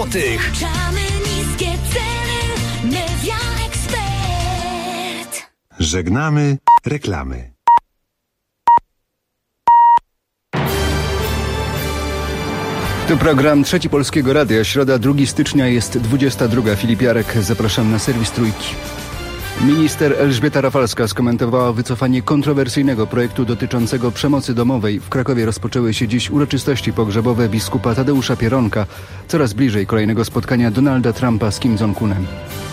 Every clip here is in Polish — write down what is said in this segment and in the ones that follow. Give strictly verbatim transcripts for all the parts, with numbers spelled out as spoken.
złotych. Niskie ceny, Media Expert. Żegnamy reklamy. To program Trzeci Polskiego Radia. Środa, drugiego stycznia, jest dwudziesta druga. Filip Jarek, zapraszam na serwis Trójki. Minister Elżbieta Rafalska skomentowała wycofanie kontrowersyjnego projektu dotyczącego przemocy domowej. W Krakowie rozpoczęły się dziś uroczystości pogrzebowe biskupa Tadeusza Pieronka. Coraz bliżej kolejnego spotkania Donalda Trumpa z Kim Jong-unem.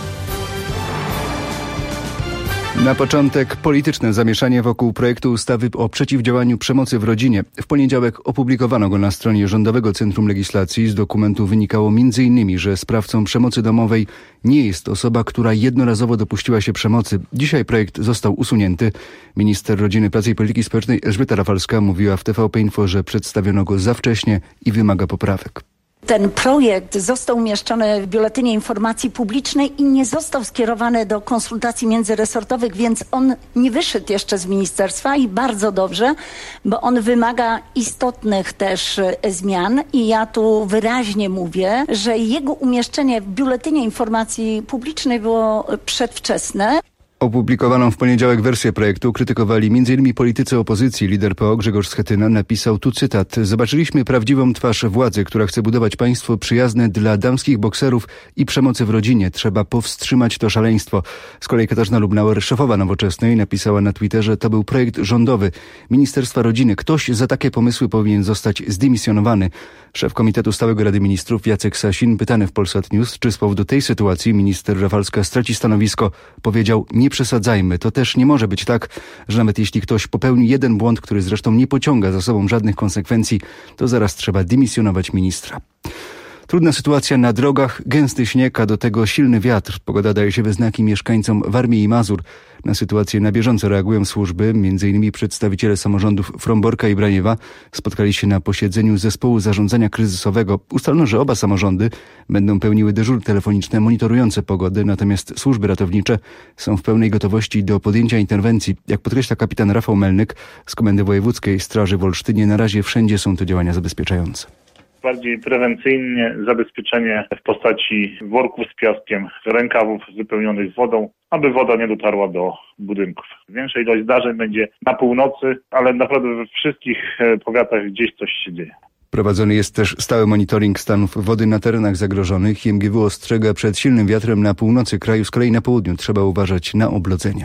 Na początek polityczne zamieszanie wokół projektu ustawy o przeciwdziałaniu przemocy w rodzinie. W poniedziałek opublikowano go na stronie Rządowego Centrum Legislacji. Z dokumentu wynikało między innymi, że sprawcą przemocy domowej nie jest osoba, która jednorazowo dopuściła się przemocy. Dzisiaj projekt został usunięty. Minister Rodziny, Pracy i Polityki Społecznej Elżbieta Rafalska mówiła w T V P Info, że przedstawiono go za wcześnie i wymaga poprawek. Ten projekt został umieszczony w Biuletynie Informacji Publicznej i nie został skierowany do konsultacji międzyresortowych, więc on nie wyszedł jeszcze z ministerstwa i bardzo dobrze, bo on wymaga istotnych też zmian i ja tu wyraźnie mówię, że jego umieszczenie w Biuletynie Informacji Publicznej było przedwczesne. Opublikowaną w poniedziałek wersję projektu krytykowali m in politycy opozycji. Lider P O Grzegorz Schetyna napisał tu cytat: zobaczyliśmy prawdziwą twarz władzy, która chce budować państwo przyjazne dla damskich bokserów i przemocy w rodzinie. Trzeba powstrzymać to szaleństwo. Z kolei Katarzyna Lubnauer, szefowa Nowoczesnej, napisała na Twitterze: to był projekt rządowy Ministerstwa Rodziny. Ktoś za takie pomysły powinien zostać zdymisjonowany. Szef Komitetu Stałego Rady Ministrów Jacek Sasin, pytany w Polsat News, czy z powodu tej sytuacji minister Rafalska straci stanowisko, powiedział: nie przesadzajmy. To też nie może być tak, że nawet jeśli ktoś popełni jeden błąd, który zresztą nie pociąga za sobą żadnych konsekwencji, to zaraz trzeba dymisjonować ministra. Trudna sytuacja na drogach, gęsty śnieg, a do tego silny wiatr. Pogoda daje się we znaki mieszkańcom Warmii i Mazur. Na sytuację na bieżąco reagują służby. Między innymi przedstawiciele samorządów Fromborka i Braniewa spotkali się na posiedzeniu zespołu zarządzania kryzysowego. Ustalono, że oba samorządy będą pełniły dyżury telefoniczne monitorujące pogodę, natomiast służby ratownicze są w pełnej gotowości do podjęcia interwencji. Jak podkreśla kapitan Rafał Melnyk z Komendy Wojewódzkiej Straży w Olsztynie, na razie wszędzie są to działania zabezpieczające. Bardziej prewencyjnie zabezpieczenie w postaci worków z piaskiem, rękawów wypełnionych wodą, aby woda nie dotarła do budynków. Większa ilość zdarzeń będzie na północy, ale naprawdę we wszystkich powiatach gdzieś coś się dzieje. Prowadzony jest też stały monitoring stanów wody na terenach zagrożonych. I M G W ostrzega przed silnym wiatrem na północy kraju, z kolei na południu trzeba uważać na oblodzenia.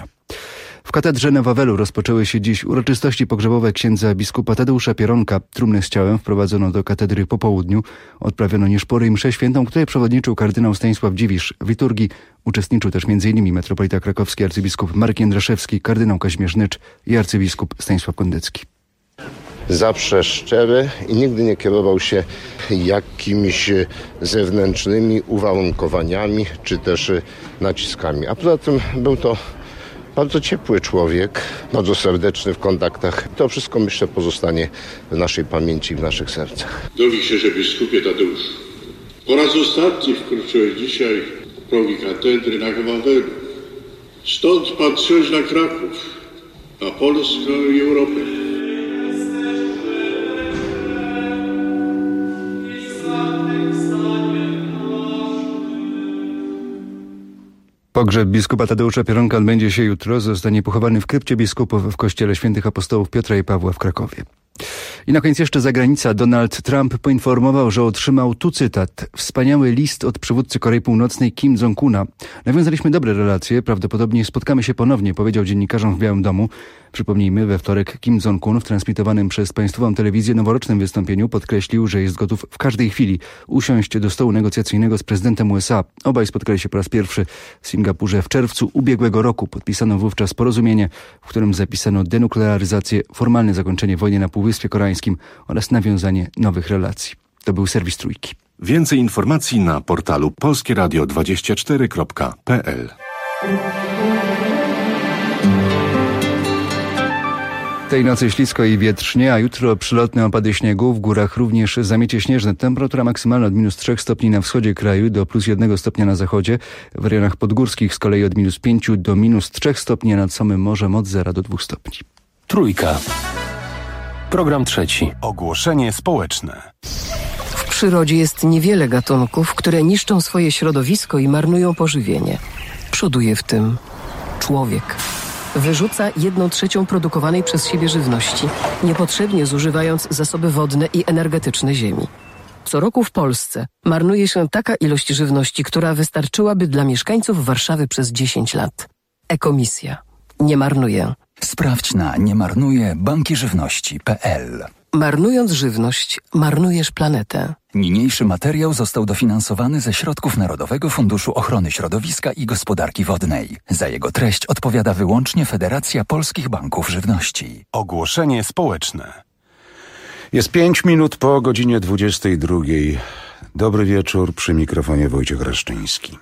W katedrze na Wawelu rozpoczęły się dziś uroczystości pogrzebowe księdza biskupa Tadeusza Pieronka. Trumnę z ciałem wprowadzono do katedry po południu. Odprawiono nieszpory i mszę świętą, której przewodniczył kardynał Stanisław Dziwisz. W liturgii uczestniczył też między innymi metropolita krakowski arcybiskup Marek Jędraszewski, kardynał Kazimierz Nycz i arcybiskup Stanisław Kondecki. Zawsze szczery i nigdy nie kierował się jakimiś zewnętrznymi uwarunkowaniami czy też naciskami. A poza tym był to bardzo ciepły człowiek, bardzo serdeczny w kontaktach. To wszystko, myślę, pozostanie w naszej pamięci i w naszych sercach. Drogi księże biskupie Tadeuszu, po raz ostatni wkroczyłeś dzisiaj w progi katedry na Wawelu. Stąd patrzyłeś na Kraków, na Polskę i Europę. Pogrzeb biskupa Tadeusza Pieronka odbędzie się jutro. Zostanie pochowany w krypcie biskupów w kościele świętych apostołów Piotra i Pawła w Krakowie. I na koniec jeszcze zagranica. Donald Trump poinformował, że otrzymał, tu cytat, wspaniały list od przywódcy Korei Północnej Kim Jong-una. Nawiązaliśmy dobre relacje, prawdopodobnie spotkamy się ponownie, powiedział dziennikarzom w Białym Domu. Przypomnijmy, we wtorek Kim Jong-un w transmitowanym przez państwową telewizję noworocznym wystąpieniu podkreślił, że jest gotów w każdej chwili usiąść do stołu negocjacyjnego z prezydentem U S A. Obaj spotkali się po raz pierwszy w Singapurze w czerwcu ubiegłego roku. Podpisano wówczas porozumienie, w którym zapisano denuklearyzację, formalne zakończenie wojny na Półwyspie Koreańskim oraz nawiązanie nowych relacji. To był serwis Trójki. Więcej informacji na portalu polskie radio dwadzieścia cztery kropka p l. Tej nocy ślisko i wietrznie, a jutro przylotne opady śniegu. W górach również zamiecie śnieżne. Temperatura maksymalna od minus trzech stopni na wschodzie kraju do plus jednego stopnia na zachodzie. W rejonach podgórskich z kolei od minus pięciu do minus trzech stopni, a nad samym morzem od zera do dwóch stopni. Trójka. Program trzeci. Ogłoszenie społeczne. W przyrodzie jest niewiele gatunków, które niszczą swoje środowisko i marnują pożywienie. Przoduje w tym człowiek. Wyrzuca jedną trzecią produkowanej przez siebie żywności, niepotrzebnie zużywając zasoby wodne i energetyczne ziemi. Co roku w Polsce marnuje się taka ilość żywności, która wystarczyłaby dla mieszkańców Warszawy przez dziesięć lat. Ekomisja. Nie marnuje. Sprawdź na niemarnuje banki żywności kropka p l. Marnując żywność, marnujesz planetę. Niniejszy materiał został dofinansowany ze środków Narodowego Funduszu Ochrony Środowiska i Gospodarki Wodnej. Za jego treść odpowiada wyłącznie Federacja Polskich Banków Żywności. Ogłoszenie społeczne. Jest pięć minut po godzinie dwudziestej drugiej. Dobry wieczór, przy mikrofonie Wojciech Reszczyński.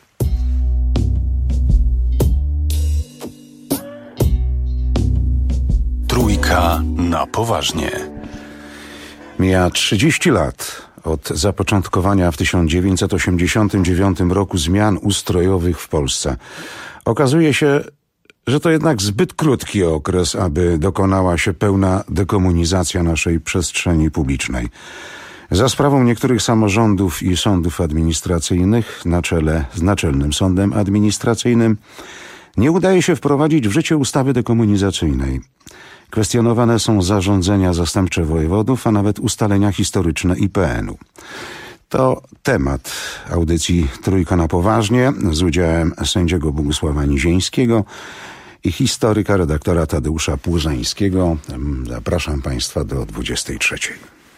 Trójka na poważnie. Mija trzydzieści lat od zapoczątkowania w tysiąc dziewięćset osiemdziesiątym dziewiątym roku zmian ustrojowych w Polsce. Okazuje się, że to jednak zbyt krótki okres, aby dokonała się pełna dekomunizacja naszej przestrzeni publicznej. Za sprawą niektórych samorządów i sądów administracyjnych, na czele z Naczelnym Sądem Administracyjnym, nie udaje się wprowadzić w życie ustawy dekomunizacyjnej. Kwestionowane są zarządzenia zastępcze wojewodów, a nawet ustalenia historyczne I P N u. To temat audycji Trójka na poważnie z udziałem sędziego Bogusława Nizieńskiego i historyka redaktora Tadeusza Płużeńskiego. Zapraszam Państwa do dwudziestej trzeciej.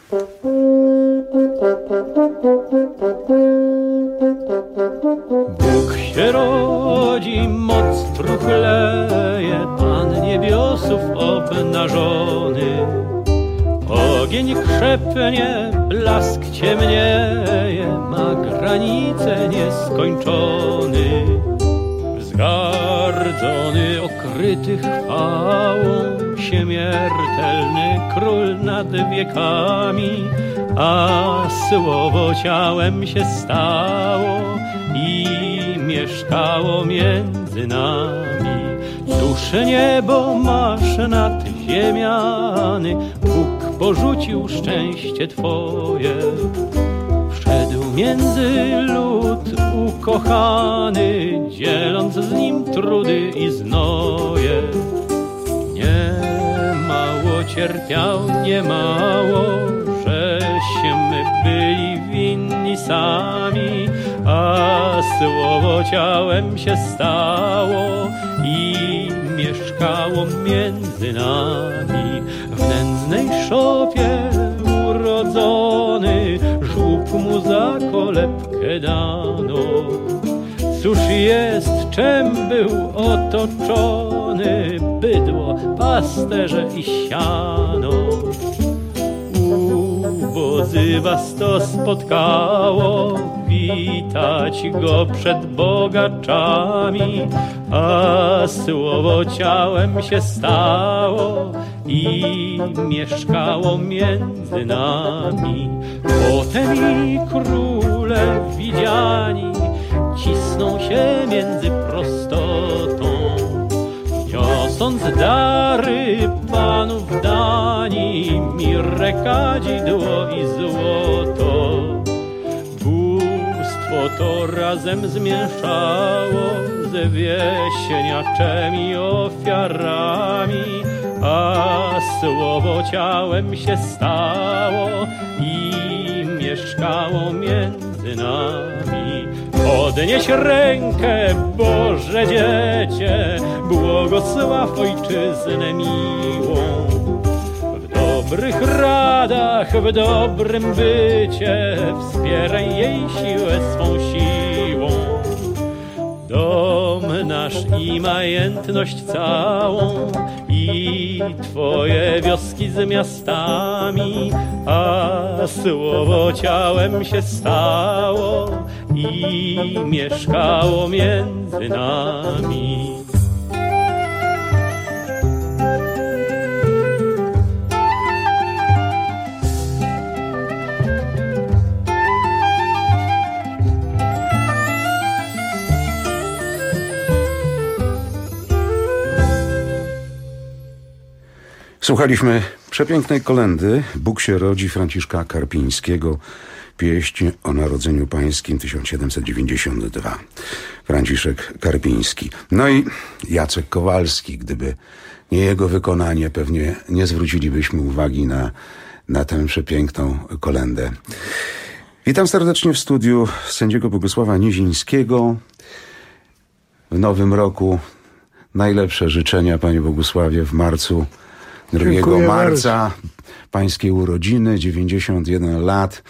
Bóg się rodzi, moc truchleje, Pan niebiosów obnażony. Ogień krzepnie, blask ciemnieje, ma granice nieskończony. Wzgardzony, okryty chwałą, śmiertelny król nad wiekami, a słowo ciałem się stało i mieszkało między nami. Cóż niebo masz nad ziemiany, Bóg porzucił szczęście Twoje. Wszedł między lud ukochany, dzieląc z nim trudy i znoje. Nie mało cierpiał, nie mało, żeśmy byli winni sami, a słowo ciałem się stało i mieszkało między nami. W nędznej szopie urodzony, żłób mu za kolebkę dano. Cóż jest, czem był otoczony, bydło, pasterze i siano. Ubozy was to spotkało, witać go przed bogaczami, a słowo ciałem się stało i mieszkało między nami. Potem i króle widziani cisną się między prostotą, niosąc dary panów dani, mirrę, kadzidło i złoto. Bóstwo to razem zmieszało ze wieśniaczem i ofiarami, a słowo ciałem się stało i mieszkało między nami. Podnieś rękę, Boże Dziecię, błogosław Ojczyznę miłą. W dobrych radach, w dobrym bycie, wspieraj jej siłę swą siłą. Dom nasz i majętność całą i Twoje wioski z miastami, a słowo ciałem się stało i mieszkało między nami. Słuchaliśmy przepięknej kolendy Bóg się rodzi Franciszka Karpińskiego. Pieśń o Narodzeniu Pańskim tysiąc siedemset dziewięćdziesiąty drugi. Franciszek Karpiński. No i Jacek Kowalski. Gdyby nie jego wykonanie, pewnie nie zwrócilibyśmy uwagi na, na tę przepiękną kolędę. Witam serdecznie w studiu sędziego Bogusława Nizińskiego. W nowym roku najlepsze życzenia, panie Bogusławie, w marcu, drugiego marca. Pańskie urodziny, dziewięćdziesiąt jeden lat.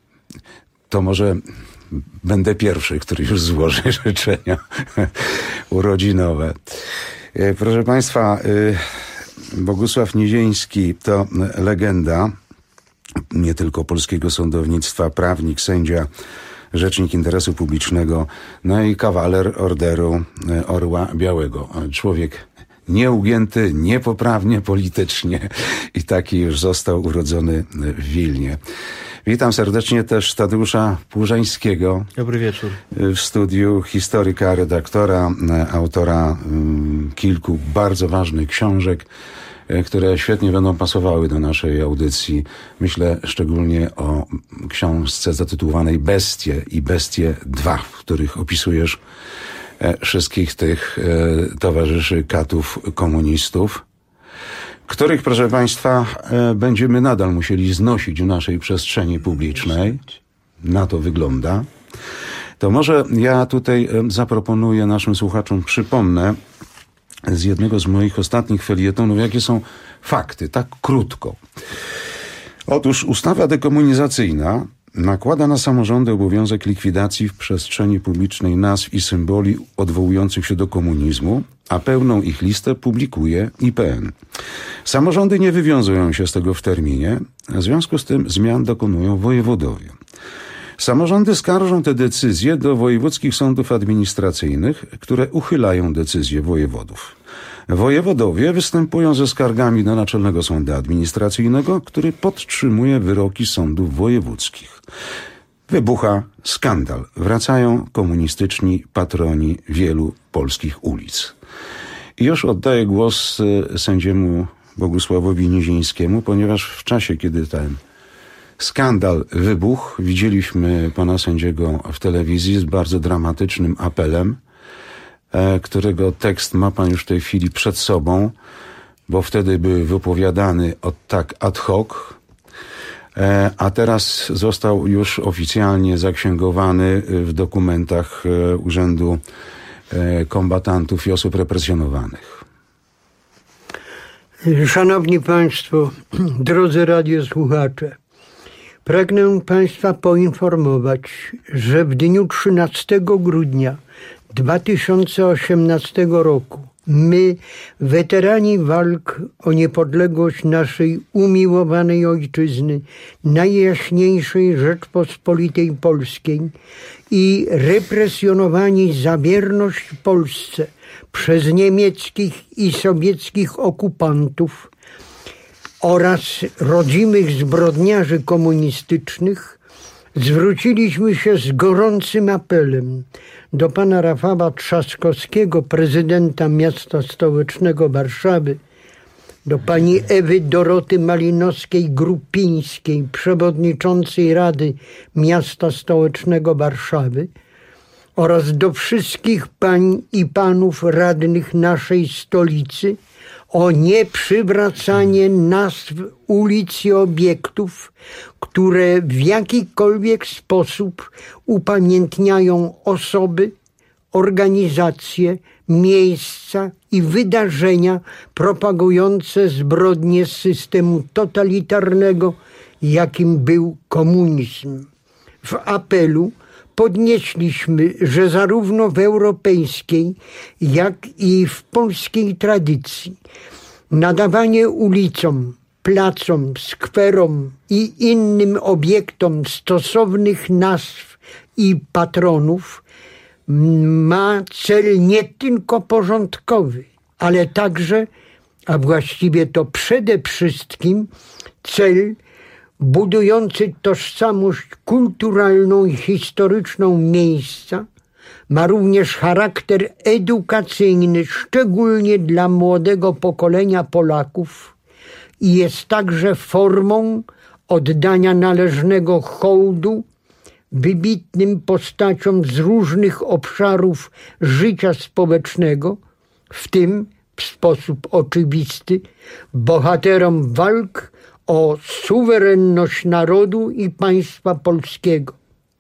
To może będę pierwszy, który już złoży życzenia urodzinowe. Proszę państwa, Bogusław Niziński to legenda nie tylko polskiego sądownictwa, prawnik, sędzia, rzecznik interesu publicznego, no i kawaler Orderu Orła Białego. Człowiek nieugięty, niepoprawnie politycznie i taki już został urodzony w Wilnie. Witam serdecznie też Tadeusza Płużańskiego. Dobry wieczór. W studiu historyka, redaktora, autora kilku bardzo ważnych książek, które świetnie będą pasowały do naszej audycji. Myślę szczególnie o książce zatytułowanej Bestie i Bestie dwa, w których opisujesz wszystkich tych towarzyszy katów komunistów, których, proszę państwa, będziemy nadal musieli znosić w naszej przestrzeni publicznej. Na to wygląda. To może ja tutaj zaproponuję naszym słuchaczom, przypomnę z jednego z moich ostatnich felietonów, jakie są fakty, tak krótko. Otóż ustawa dekomunizacyjna nakłada na samorządy obowiązek likwidacji w przestrzeni publicznej nazw i symboli odwołujących się do komunizmu, a pełną ich listę publikuje I P N. Samorządy nie wywiązują się z tego w terminie, w związku z tym zmian dokonują wojewodowie. Samorządy skarżą te decyzje do wojewódzkich sądów administracyjnych, które uchylają decyzje wojewodów. Wojewodowie występują ze skargami do Naczelnego Sądu Administracyjnego, który podtrzymuje wyroki sądów wojewódzkich. Wybucha skandal. Wracają komunistyczni patroni wielu polskich ulic. I już oddaję głos sędziemu Bogusławowi Nizińskiemu, ponieważ w czasie, kiedy ten skandal wybuchł, widzieliśmy pana sędziego w telewizji z bardzo dramatycznym apelem, którego tekst ma pan już w tej chwili przed sobą, bo wtedy był wypowiadany od tak ad hoc, a teraz został już oficjalnie zaksięgowany w dokumentach Urzędu Kombatantów i Osób Represjonowanych. Szanowni Państwo, drodzy radiosłuchacze, pragnę Państwa poinformować, że w dniu trzynastego grudnia dwa tysiące osiemnastego roku my, weterani walk o niepodległość naszej umiłowanej ojczyzny, Najjaśniejszej Rzeczpospolitej Polskiej i represjonowani za wierność Polsce przez niemieckich i sowieckich okupantów oraz rodzimych zbrodniarzy komunistycznych, zwróciliśmy się z gorącym apelem do pana Rafała Trzaskowskiego, prezydenta miasta stołecznego Warszawy, do pani Ewy Doroty Malinowskiej-Grupińskiej, przewodniczącej Rady Miasta Stołecznego Warszawy, oraz do wszystkich pań i panów radnych naszej stolicy o nieprzywracanie nazw ulic i obiektów, które w jakikolwiek sposób upamiętniają osoby, organizacje, miejsca i wydarzenia propagujące zbrodnie z systemu totalitarnego, jakim był komunizm. W apelu podnieśliśmy, że zarówno w europejskiej, jak i w polskiej tradycji nadawanie ulicom, placom, skwerom i innym obiektom stosownych nazw i patronów ma cel nie tylko porządkowy, ale także, a właściwie to przede wszystkim cel budujący tożsamość kulturalną i historyczną miejsca, ma również charakter edukacyjny, szczególnie dla młodego pokolenia Polaków i jest także formą oddania należnego hołdu wybitnym postaciom z różnych obszarów życia społecznego, w tym w sposób oczywisty bohaterom walk o suwerenność narodu i państwa polskiego.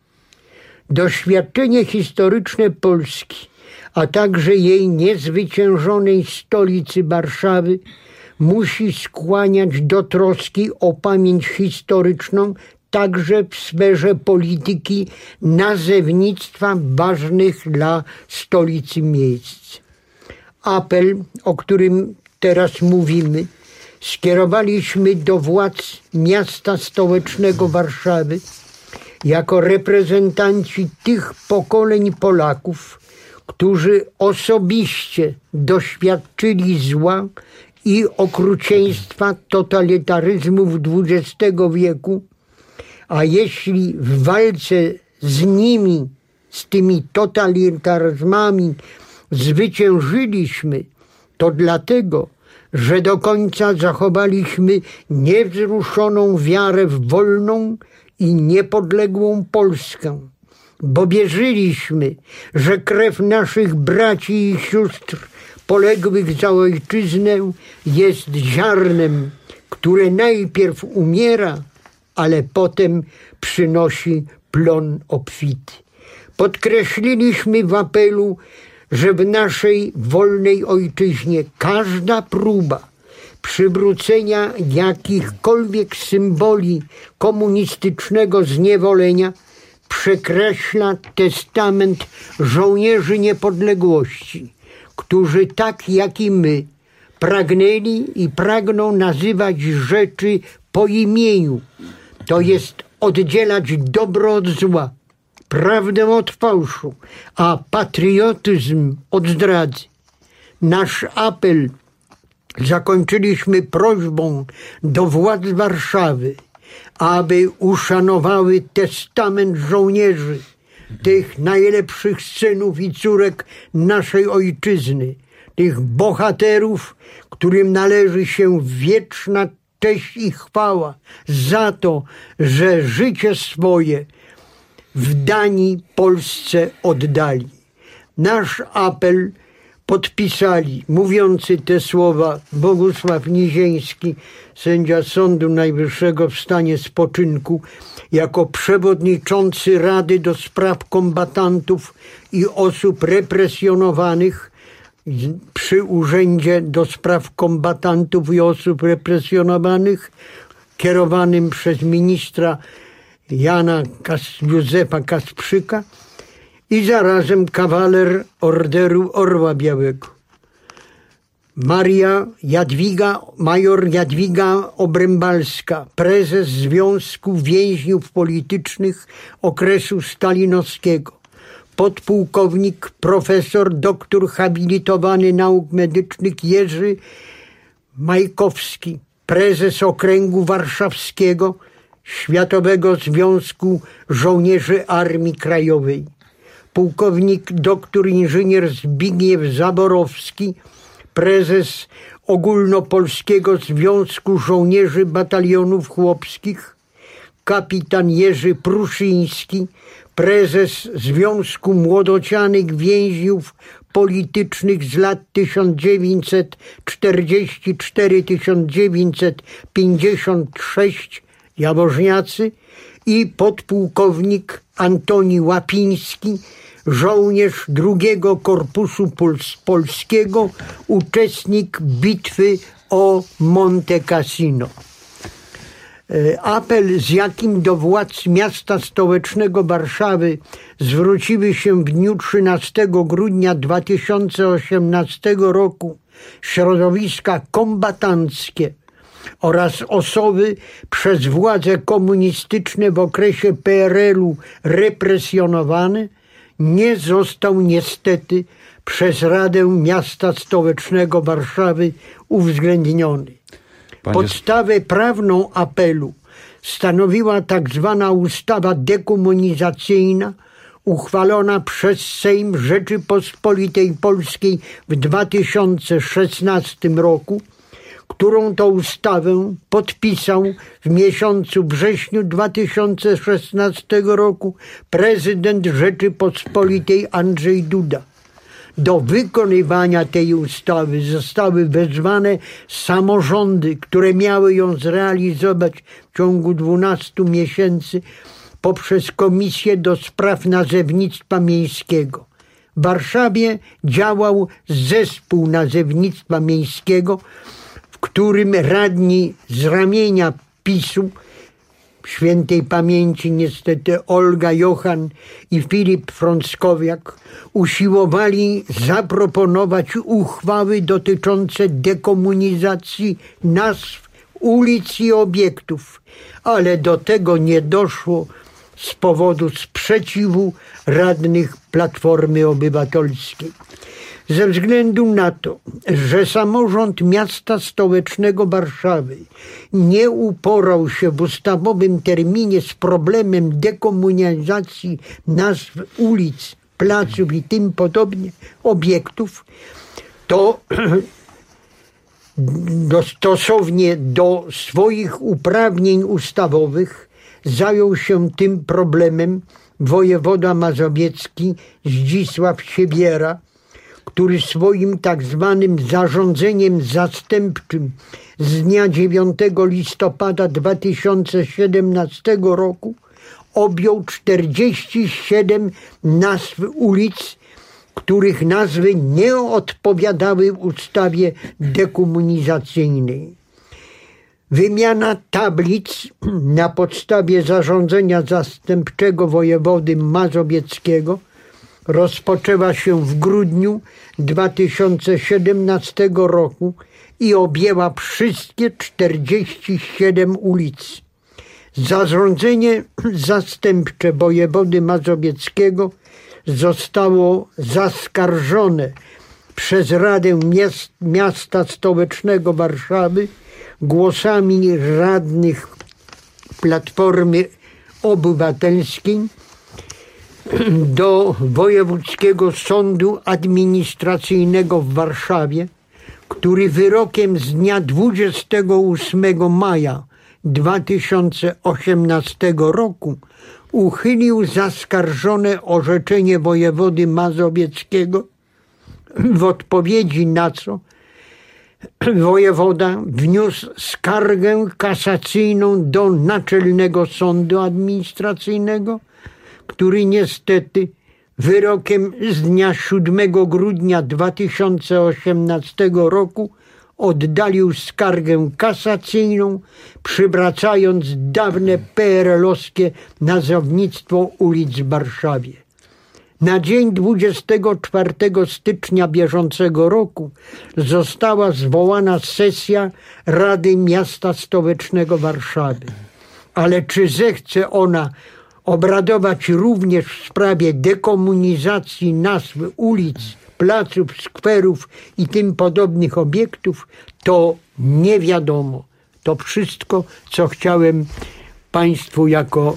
Doświadczenie historyczne Polski, a także jej niezwyciężonej stolicy Warszawy musi skłaniać do troski o pamięć historyczną także w sferze polityki nazewnictwa ważnych dla stolicy miejsc. Apel, o którym teraz mówimy, skierowaliśmy do władz miasta stołecznego Warszawy jako reprezentanci tych pokoleń Polaków, którzy osobiście doświadczyli zła i okrucieństwa totalitaryzmów dwudziestego wieku, a jeśli w walce z nimi, z tymi totalitaryzmami zwyciężyliśmy, to dlatego, że do końca zachowaliśmy niewzruszoną wiarę w wolną i niepodległą Polskę, bo wierzyliśmy, że krew naszych braci i sióstr poległych za ojczyznę jest ziarnem, które najpierw umiera, ale potem przynosi plon obfity. Podkreśliliśmy w apelu, że w naszej wolnej ojczyźnie każda próba przywrócenia jakichkolwiek symboli komunistycznego zniewolenia przekreśla testament żołnierzy niepodległości, którzy tak jak i my pragnęli i pragną nazywać rzeczy po imieniu, to jest oddzielać dobro od zła, prawdę od fałszu, a patriotyzm od zdradzy. Nasz apel zakończyliśmy prośbą do władz Warszawy, aby uszanowały testament żołnierzy, tych najlepszych synów i córek naszej ojczyzny, tych bohaterów, którym należy się wieczna cześć i chwała za to, że życie swoje w dani Polsce oddali. Nasz apel podpisali, mówiący te słowa, Bogusław Niziński, sędzia Sądu Najwyższego w stanie spoczynku, jako przewodniczący Rady do Spraw Kombatantów i Osób Represjonowanych przy Urzędzie do Spraw Kombatantów i Osób Represjonowanych, kierowanym przez ministra Jana Kas- Józefa Kasprzyka, i zarazem kawaler Orderu Orła Białego. Maria Jadwiga, major Jadwiga Obrębalska, prezes Związku Więźniów Politycznych okresu stalinowskiego, podpułkownik, profesor, doktor habilitowany nauk medycznych Jerzy Majkowski, prezes Okręgu Warszawskiego Światowego Związku Żołnierzy Armii Krajowej, pułkownik doktor inżynier Zbigniew Zaborowski, prezes Ogólnopolskiego Związku Żołnierzy Batalionów Chłopskich, kapitan Jerzy Pruszyński, prezes Związku Młodocianych Więźniów Politycznych z lat tysiąc dziewięćset czterdziesty czwarty do tysiąc dziewięćset pięćdziesiątego szóstego, Jaworzniacy, i podpułkownik Antoni Łapiński, żołnierz drugiego Korpusu Pols- Polskiego, uczestnik bitwy o Monte Cassino. Apel, z jakim do władz miasta stołecznego Warszawy zwróciły się w dniu trzynastego grudnia dwa tysiące osiemnastego roku środowiska kombatanckie oraz osoby przez władze komunistyczne w okresie P R L-u represjonowane, nie został niestety przez Radę Miasta Stołecznego Warszawy uwzględniony. Panie... Podstawę prawną apelu stanowiła tak zwana ustawa dekomunizacyjna uchwalona przez Sejm Rzeczypospolitej Polskiej w dwa tysiące szesnastym roku, którą to ustawę podpisał w miesiącu wrześniu dwa tysiące szesnastego roku prezydent Rzeczypospolitej Andrzej Duda. Do wykonywania tej ustawy zostały wezwane samorządy, które miały ją zrealizować w ciągu dwunastu miesięcy poprzez Komisję do Spraw Nazewnictwa Miejskiego. W Warszawie działał zespół nazewnictwa miejskiego, w którym radni z ramienia PiS-u, świętej pamięci niestety Olga Jochan i Filip Frąckowiak, usiłowali zaproponować uchwały dotyczące dekomunizacji nazw ulic i obiektów, ale do tego nie doszło z powodu sprzeciwu radnych Platformy Obywatelskiej. Ze względu na to, że samorząd miasta stołecznego Warszawy nie uporał się w ustawowym terminie z problemem dekomunizacji nazw ulic, placów i tym podobnie obiektów, to stosownie do swoich uprawnień ustawowych zajął się tym problemem wojewoda mazowiecki Zdzisław Siebiera, który swoim tak zwanym zarządzeniem zastępczym z dnia dziewiątego listopada dwa tysiące siedemnastego roku objął czterdzieści siedem nazw ulic, których nazwy nie odpowiadały ustawie dekomunizacyjnej. Wymiana tablic na podstawie zarządzenia zastępczego wojewody mazowieckiego rozpoczęła się w grudniu dwa tysiące siedemnastego roku i objęła wszystkie czterdzieści siedem ulic. Zarządzenie zastępcze wojewody mazowieckiego zostało zaskarżone przez Radę Miast, Miasta Stołecznego Warszawy głosami radnych Platformy Obywatelskiej do Wojewódzkiego Sądu Administracyjnego w Warszawie, który wyrokiem z dnia dwudziestego ósmego maja dwa tysiące osiemnastego roku uchylił zaskarżone orzeczenie wojewody mazowieckiego, w odpowiedzi na co wojewoda wniósł skargę kasacyjną do Naczelnego Sądu Administracyjnego, który niestety wyrokiem z dnia siódmego grudnia dwa tysiące osiemnastego roku oddalił skargę kasacyjną, przywracając dawne P R L-owskie nazewnictwo ulic w Warszawie. Na dzień dwudziestego czwartego stycznia bieżącego roku została zwołana sesja Rady Miasta Stołecznego Warszawy. Ale czy zechce ona obradować również w sprawie dekomunizacji nazw ulic, placów, skwerów i tym podobnych obiektów, to nie wiadomo. To wszystko, co chciałem Państwu jako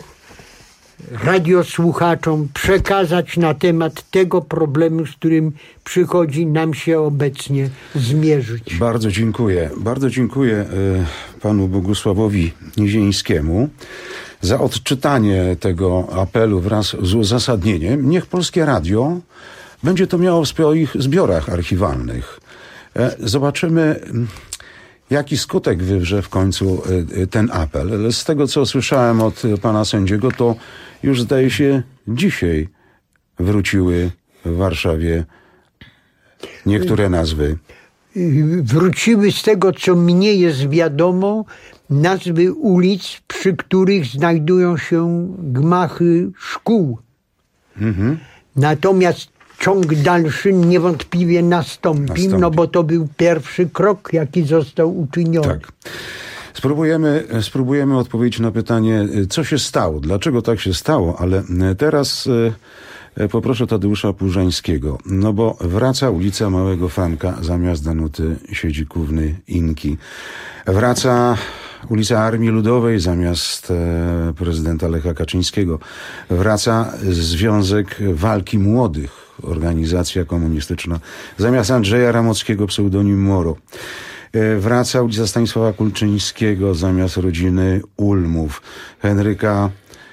radiosłuchaczom przekazać na temat tego problemu, z którym przychodzi nam się obecnie zmierzyć. Bardzo dziękuję. Bardzo dziękuję y, panu Bogusławowi Nizińskiemu za odczytanie tego apelu wraz z uzasadnieniem. Niech Polskie Radio będzie to miało w swoich zbiorach archiwalnych. E, zobaczymy, jaki skutek wywrze w końcu y, ten apel. Z tego, co słyszałem od pana sędziego, to już zdaje się dzisiaj wróciły w Warszawie niektóre nazwy. Wróciły z tego, co mnie jest wiadomo, nazwy ulic, przy których znajdują się gmachy szkół. Mhm. Natomiast ciąg dalszy niewątpliwie nastąpi, nastąpi, no bo to był pierwszy krok, jaki został uczyniony. Tak. Spróbujemy, spróbujemy odpowiedzieć na pytanie, co się stało, dlaczego tak się stało, ale teraz poproszę Tadeusza Płużańskiego, no bo wraca ulica Małego Franka zamiast Danuty Siedzikówny-Inki. Wraca ulica Armii Ludowej zamiast e, prezydenta Lecha Kaczyńskiego. Wraca Związek Walki Młodych, organizacja komunistyczna, zamiast Andrzeja Ramockiego, pseudonim Moro. Wraca ulica Stanisława Kulczyńskiego zamiast rodziny Ulmów. Henryka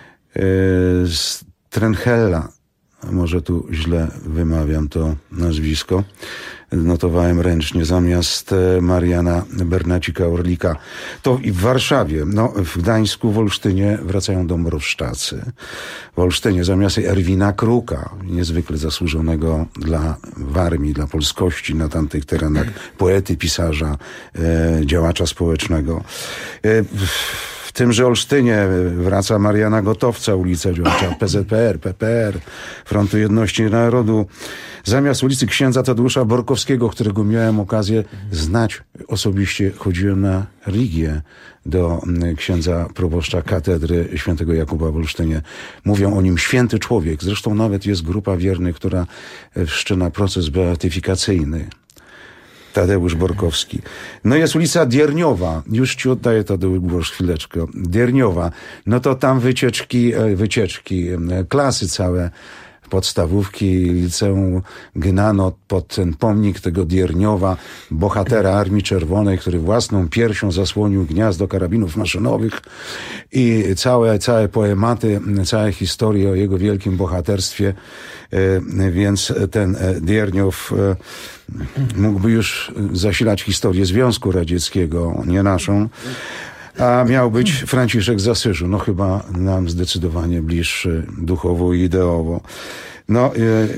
Strenhella, może tu źle wymawiam to nazwisko, notowałem ręcznie, zamiast Mariana Bernacika-Orlika. To i w Warszawie, no w Gdańsku, w Olsztynie wracają Dąbrowszczacy. W Olsztynie zamiast Erwina Kruka, niezwykle zasłużonego dla w armii, dla polskości na tamtych terenach, poety, pisarza, e, działacza społecznego. E, W tymże Olsztynie wraca Mariana Gotowca, ulica działacza P Z P R, P P R, Frontu Jedności Narodu. Zamiast ulicy księdza Tadeusza Borkowskiego, którego miałem okazję znać osobiście, chodziłem na religię do księdza proboszcza katedry świętego Jakuba w Olsztynie. Mówią o nim święty człowiek. Zresztą nawet jest grupa wiernych, która wszczyna proces beatyfikacyjny. Tadeusz Borkowski. No jest ulica Dierniowa. Już ci oddaję, Tadeusz, chwileczkę. Dierniowa. No to tam wycieczki, wycieczki, klasy całe, podstawówki, liceum gnano pod ten pomnik tego Dierniowa, bohatera Armii Czerwonej, który własną piersią zasłonił gniazdo karabinów maszynowych i całe, całe poematy, całe historie o jego wielkim bohaterstwie. Więc ten Dierniow mógłby już zasilać historię Związku Radzieckiego, nie naszą. A miał być Franciszek z Asyżu. No chyba nam zdecydowanie bliższy duchowo i ideowo. No,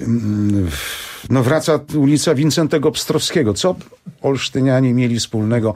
no wraca ulica Wincentego Pstrowskiego. Co olsztynianie mieli wspólnego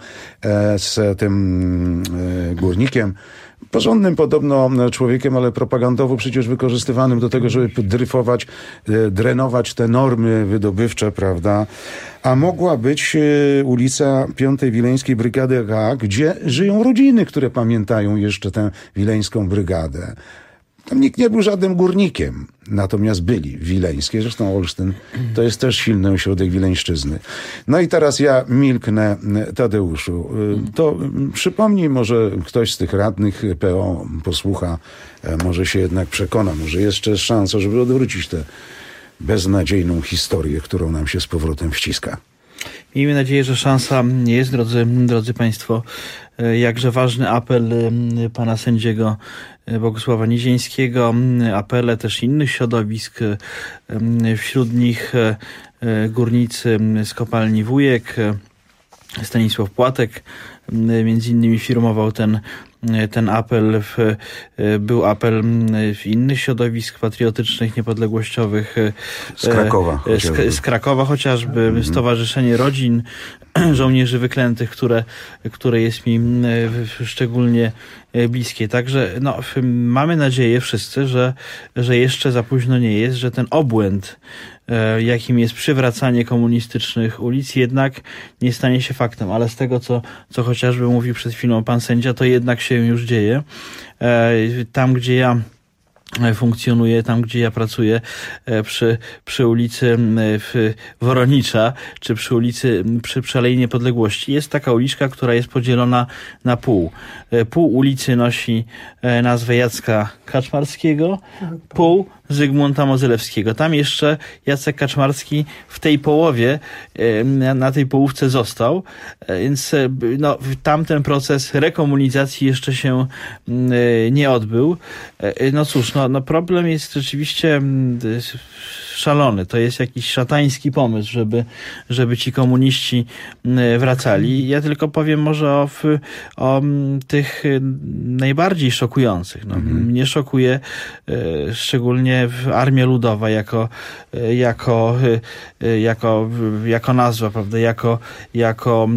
z tym górnikiem? Porządnym podobno człowiekiem, ale propagandowo przecież wykorzystywanym do tego, żeby dryfować, drenować te normy wydobywcze, prawda? A mogła być ulica Piątej Wileńskiej Brygady K, gdzie żyją rodziny, które pamiętają jeszcze tę wileńską brygadę. Tam nikt nie był żadnym górnikiem, natomiast byli wileńskie. Zresztą Olsztyn to jest też silny ośrodek wileńszczyzny. No i teraz ja milknę, Tadeuszu. To przypomnij, może ktoś z tych radnych P O posłucha, może się jednak przekona, może jeszcze jest szansa, żeby odwrócić tę beznadziejną historię, którą nam się z powrotem wciska. Miejmy nadzieję, że szansa jest, drodzy, drodzy Państwo. Jakże ważny apel pana sędziego Bogusława Nizińskiego, apele też innych środowisk, wśród nich górnicy z kopalni Wujek, Stanisław Płatek między innymi firmował ten ten apel, w, był apel w innych środowisk patriotycznych, niepodległościowych. Z Krakowa chociażby. Z, z Krakowa chociażby, mm-hmm. Stowarzyszenie Rodzin Żołnierzy Wyklętych, które, które jest mi szczególnie bliskie. Także no, mamy nadzieję wszyscy, że, że jeszcze za późno nie jest, że ten obłęd, jakim jest przywracanie komunistycznych ulic, jednak nie stanie się faktem. Ale z tego, co, co chociażby mówił przed chwilą pan sędzia, to jednak się już dzieje. Tam, gdzie ja funkcjonuje, tam gdzie ja pracuję, przy, przy ulicy Woronicza, czy przy ulicy, przy, przy Alei Niepodległości, jest taka uliczka, która jest podzielona na pół. Pół ulicy nosi nazwę Jacka Kaczmarskiego, pół Zygmunta Modzelewskiego. Tam jeszcze Jacek Kaczmarski w tej połowie, na tej połówce został, więc no, tamten proces rekomunizacji jeszcze się nie odbył. No cóż, no, no problem jest rzeczywiście szalony. To jest jakiś szatański pomysł, żeby, żeby ci komuniści wracali. Ja tylko powiem może o, o tych najbardziej szokujących. No, mhm. Mnie szokuje szczególnie Armia Ludowa jako, jako, jako, jako nazwa, prawda, jako, jako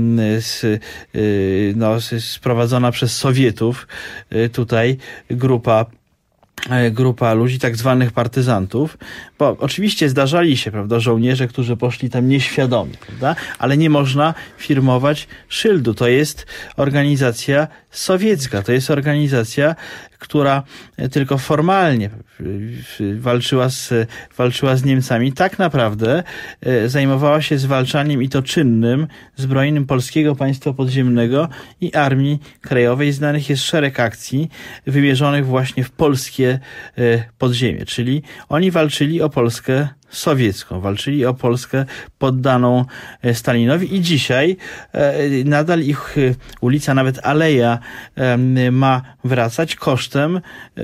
no, sprowadzona przez Sowietów tutaj grupa grupa ludzi, tak zwanych partyzantów, bo oczywiście zdarzali się, prawda, żołnierze, którzy poszli tam nieświadomie, prawda, ale nie można firmować szyldu. To jest organizacja sowiecka, to jest organizacja, która tylko formalnie walczyła z, walczyła z Niemcami. Tak naprawdę zajmowała się zwalczaniem, i to czynnym, zbrojnym polskiego państwa podziemnego i Armii Krajowej. Znanych jest szereg akcji wymierzonych właśnie w polskie podziemie, czyli oni walczyli o Polskę sowiecką, walczyli o Polskę poddaną Stalinowi i dzisiaj nadal ich ulica, nawet aleja ma wracać kosztem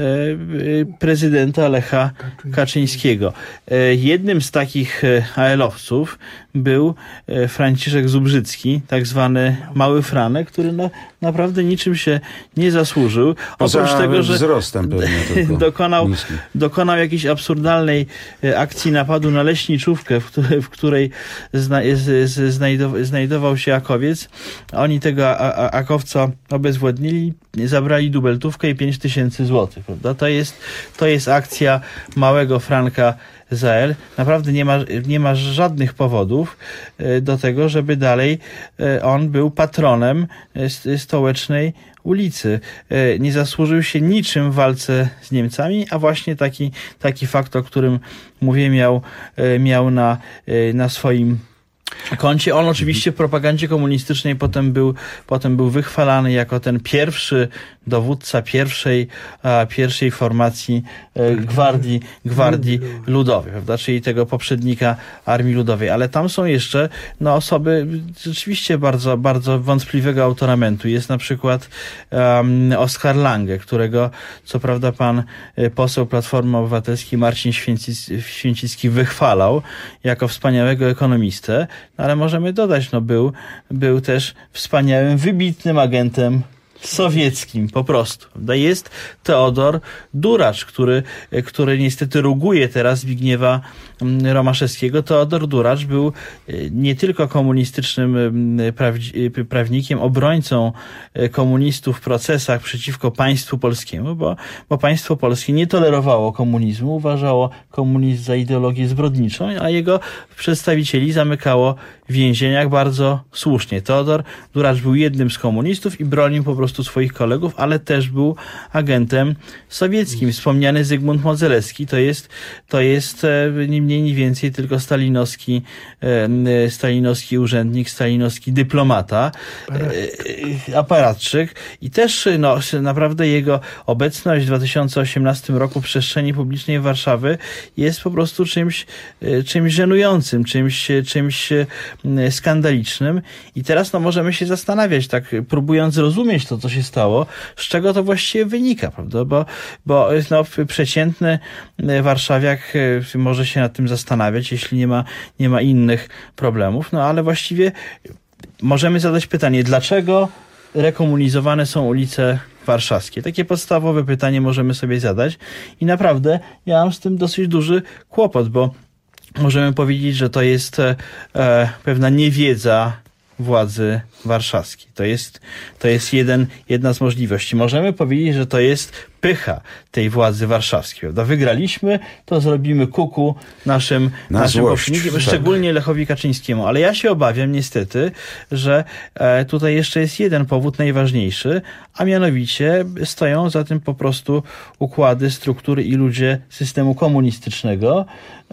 prezydenta Lecha Kaczyńskiego. Jednym z takich A L-owców był Franciszek Zubrzycki, tak zwany Mały Franek, który no, naprawdę niczym się nie zasłużył. Poza Oprócz tego, że wzrostem pewnie dokonał, dokonał jakiejś absurdalnej akcji napadu na leśniczówkę, w której, w której zna, z, z, znajdował, znajdował się Akowiec. Oni tego a, a, Akowca obezwładnili, zabrali dubeltówkę i pięć tysięcy złotych. Prawda? To jest, to jest akcja Małego Franka z A L. Naprawdę nie ma, nie ma żadnych powodów do tego, żeby dalej on był patronem stołecznej ulicy. Nie zasłużył się niczym w walce z Niemcami, a właśnie taki, taki fakt, o którym mówię, miał, miał na, na swoim koncie. On oczywiście w propagandzie komunistycznej potem był, potem był wychwalany jako ten pierwszy dowódca pierwszej, a, pierwszej formacji e, gwardii, gwardii Ludowej, prawda? Czyli tego poprzednika Armii Ludowej. Ale tam są jeszcze no, osoby rzeczywiście bardzo, bardzo wątpliwego autoramentu. Jest na przykład um, Oskar Lange, którego co prawda pan poseł Platformy Obywatelskiej Marcin Święcicki, Święcicki wychwalał jako wspaniałego ekonomistę, no, ale możemy dodać, no był, był też wspaniałym, wybitnym agentem sowieckim, po prostu. Jest Teodor Duracz, który, który niestety ruguje teraz Zbigniewa Romaszewskiego. Teodor Duracz był nie tylko komunistycznym prawnikiem, obrońcą komunistów w procesach przeciwko państwu polskiemu, bo, bo państwo polskie nie tolerowało komunizmu, uważało komunizm za ideologię zbrodniczą, a jego przedstawicieli zamykało w więzieniach bardzo słusznie. Teodor Duracz był jednym z komunistów i bronił po prostu swoich kolegów, ale też był agentem sowieckim. Wspomniany Zygmunt Modzelewski to jest, to jest ni mniej, ni więcej tylko stalinowski, e, stalinowski urzędnik, stalinowski dyplomata, e, aparatczyk i też no, naprawdę jego obecność w dwa tysiące osiemnastym roku w przestrzeni publicznej Warszawy jest po prostu czymś, czymś żenującym, czymś, czymś skandalicznym i teraz no, możemy się zastanawiać, tak próbując zrozumieć to, co się stało, z czego to właściwie wynika, prawda? Bo, bo no, przeciętny warszawiak może się nad tym zastanawiać, jeśli nie ma, nie ma innych problemów, no ale właściwie możemy zadać pytanie, dlaczego rekomunizowane są ulice warszawskie? Takie podstawowe pytanie możemy sobie zadać i naprawdę ja mam z tym dosyć duży kłopot, bo możemy powiedzieć, że to jest e, pewna niewiedza władzy warszawskiej. To jest, to jest jeden, jedna z możliwości. Możemy powiedzieć, że to jest pycha tej władzy warszawskiej. Prawda? Wygraliśmy, to zrobimy kuku naszym, Na naszym złość, poprzednikom, tak. szczególnie Lechowi Kaczyńskiemu. Ale ja się obawiam niestety, że e, tutaj jeszcze jest jeden powód najważniejszy, a mianowicie stoją za tym po prostu układy, struktury i ludzie systemu komunistycznego,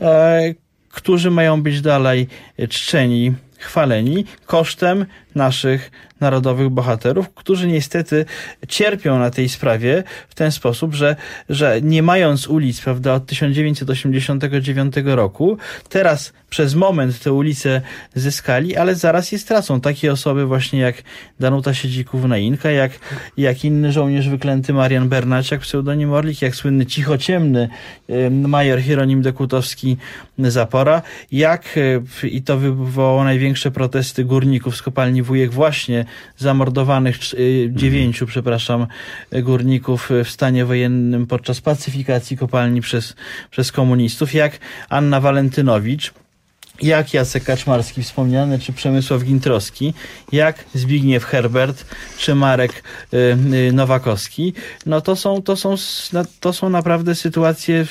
e, którzy mają być dalej czczeni, chwaleni kosztem naszych narodowych bohaterów, którzy niestety cierpią na tej sprawie w ten sposób, że, że nie mając ulic, prawda, od tysiąc dziewięćset osiemdziesiątego dziewiątego roku, teraz przez moment te ulice zyskali, ale zaraz je stracą. Takie osoby właśnie jak Danuta Siedzikówna-Inka, jak, jak inny żołnierz wyklęty Marian Bernaciak, pseudonim Orlik, jak słynny cichociemny major Hieronim Dekutowski-Zapora, jak i to wywołało największe protesty górników z kopalni Wujek właśnie zamordowanych dziewięciu, przepraszam, górników w stanie wojennym podczas pacyfikacji kopalni przez, przez komunistów, jak Anna Walentynowicz, jak Jacek Kaczmarski wspomniany, czy Przemysław Gintrowski, jak Zbigniew Herbert, czy Marek y, y, Nowakowski. No to są, to są, to są naprawdę sytuacje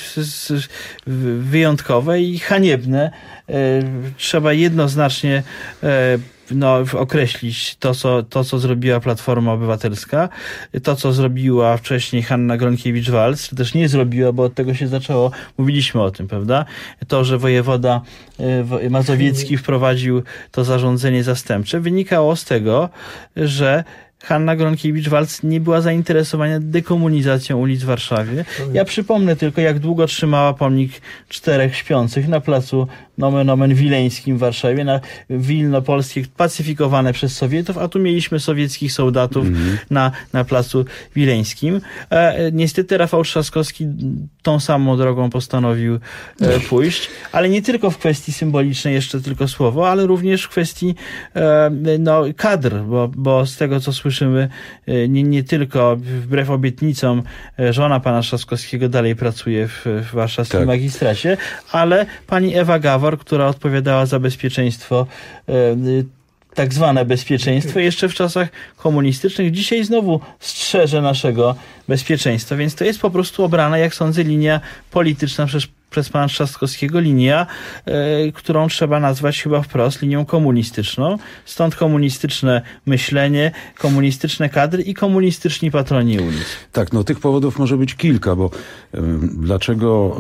wyjątkowe i haniebne. Y, trzeba jednoznacznie y, no, określić to co, to, co zrobiła Platforma Obywatelska, to, co zrobiła wcześniej Hanna Gronkiewicz-Waltz, czy też nie zrobiła, bo od tego się zaczęło, mówiliśmy o tym, prawda? To, że wojewoda mazowiecki wprowadził to zarządzenie zastępcze, wynikało z tego, że Hanna Gronkiewicz-Waltz nie była zainteresowana dekomunizacją ulic w Warszawie. Ja przypomnę tylko, jak długo trzymała pomnik czterech śpiących na placu nomen omen wileńskim w Warszawie, na Wilno polskie pacyfikowane przez Sowietów, a tu mieliśmy sowieckich soldatów mm-hmm. na, na placu wileńskim. E, niestety Rafał Trzaskowski tą samą drogą postanowił e, pójść, ale nie tylko w kwestii symbolicznej, jeszcze tylko słowo, ale również w kwestii e, no, kadr, bo, bo z tego, co słyszymy, e, nie, nie tylko wbrew obietnicom e, żona pana Trzaskowskiego dalej pracuje w, w warszawskim tak. magistracie, ale pani Ewa Gawor, która odpowiadała za bezpieczeństwo, e, tak zwane bezpieczeństwo jeszcze w czasach komunistycznych, dzisiaj znowu strzeże naszego bezpieczeństwa, więc to jest po prostu obrana, jak sądzę, linia polityczna przez przez pana Trzaskowskiego, linia, y, którą trzeba nazwać chyba wprost linią komunistyczną. Stąd komunistyczne myślenie, komunistyczne kadry i komunistyczni patroni ulic. Tak, no tych powodów może być kilka, bo y, dlaczego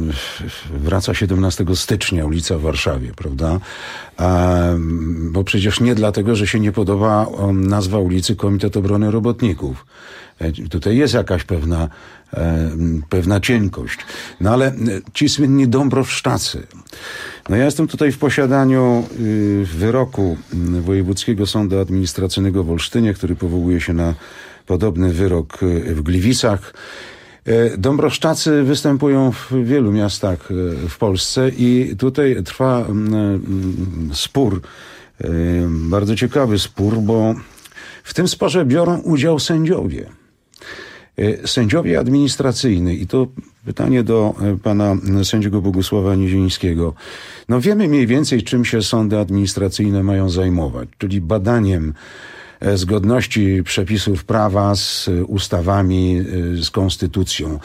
y, wraca siedemnastego stycznia ulica w Warszawie, prawda? A, bo przecież nie dlatego, że się nie podoba um, nazwa ulicy Komitet Obrony Robotników. Tutaj jest jakaś pewna, e, pewna cienkość. No ale ci słynni Dąbrowszczacy. No ja jestem tutaj w posiadaniu y, wyroku Wojewódzkiego Sądu Administracyjnego w Olsztynie, który powołuje się na podobny wyrok w Gliwicach. E, Dąbrowszczacy występują w wielu miastach w Polsce i tutaj trwa y, spór, y, bardzo ciekawy spór, bo w tym sporze biorą udział sędziowie. Sędziowie administracyjni, i to pytanie do pana sędziego Bogusława Nizińskiego. No wiemy mniej więcej, czym się sądy administracyjne mają zajmować, czyli badaniem zgodności przepisów prawa z ustawami, z konstytucją.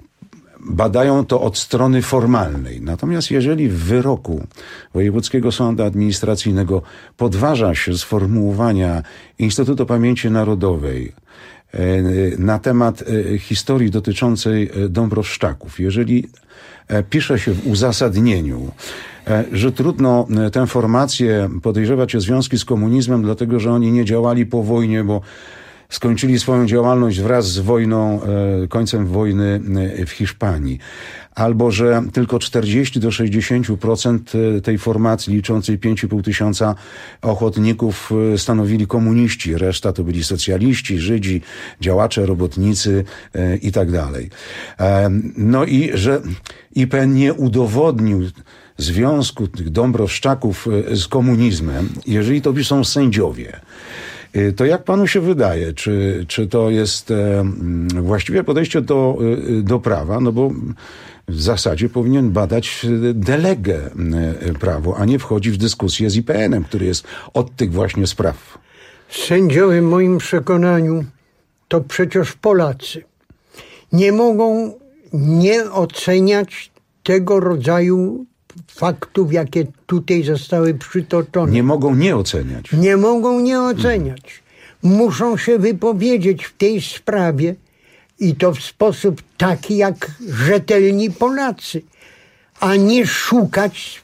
Badają to od strony formalnej. Natomiast jeżeli w wyroku Wojewódzkiego Sądu Administracyjnego podważa się sformułowania Instytutu Pamięci Narodowej na temat historii dotyczącej Dąbrowszczaków, jeżeli pisze się w uzasadnieniu, że trudno tę formację podejrzewać o związki z komunizmem, dlatego że oni nie działali po wojnie, bo skończyli swoją działalność wraz z wojną, końcem wojny w Hiszpanii. Albo że tylko czterdzieści do sześćdziesięciu procent tej formacji liczącej pięć i pół tysiąca ochotników stanowili komuniści. Reszta to byli socjaliści, Żydzi, działacze, robotnicy i tak dalej. No i że I P N nie udowodnił związku tych Dąbrowszczaków z komunizmem, jeżeli to są sędziowie. To jak panu się wydaje, czy, czy to jest e, właściwe podejście do, do prawa? No bo w zasadzie powinien badać de lege prawo, a nie wchodzi w dyskusję z I P N em, który jest od tych właśnie spraw. Sędziowie, w moim przekonaniu, to przecież Polacy. Nie mogą nie oceniać tego rodzaju faktów, jakie tutaj zostały przytoczone. Nie mogą nie oceniać. Nie mogą nie oceniać. Muszą się wypowiedzieć w tej sprawie i to w sposób taki jak rzetelni Polacy, a nie szukać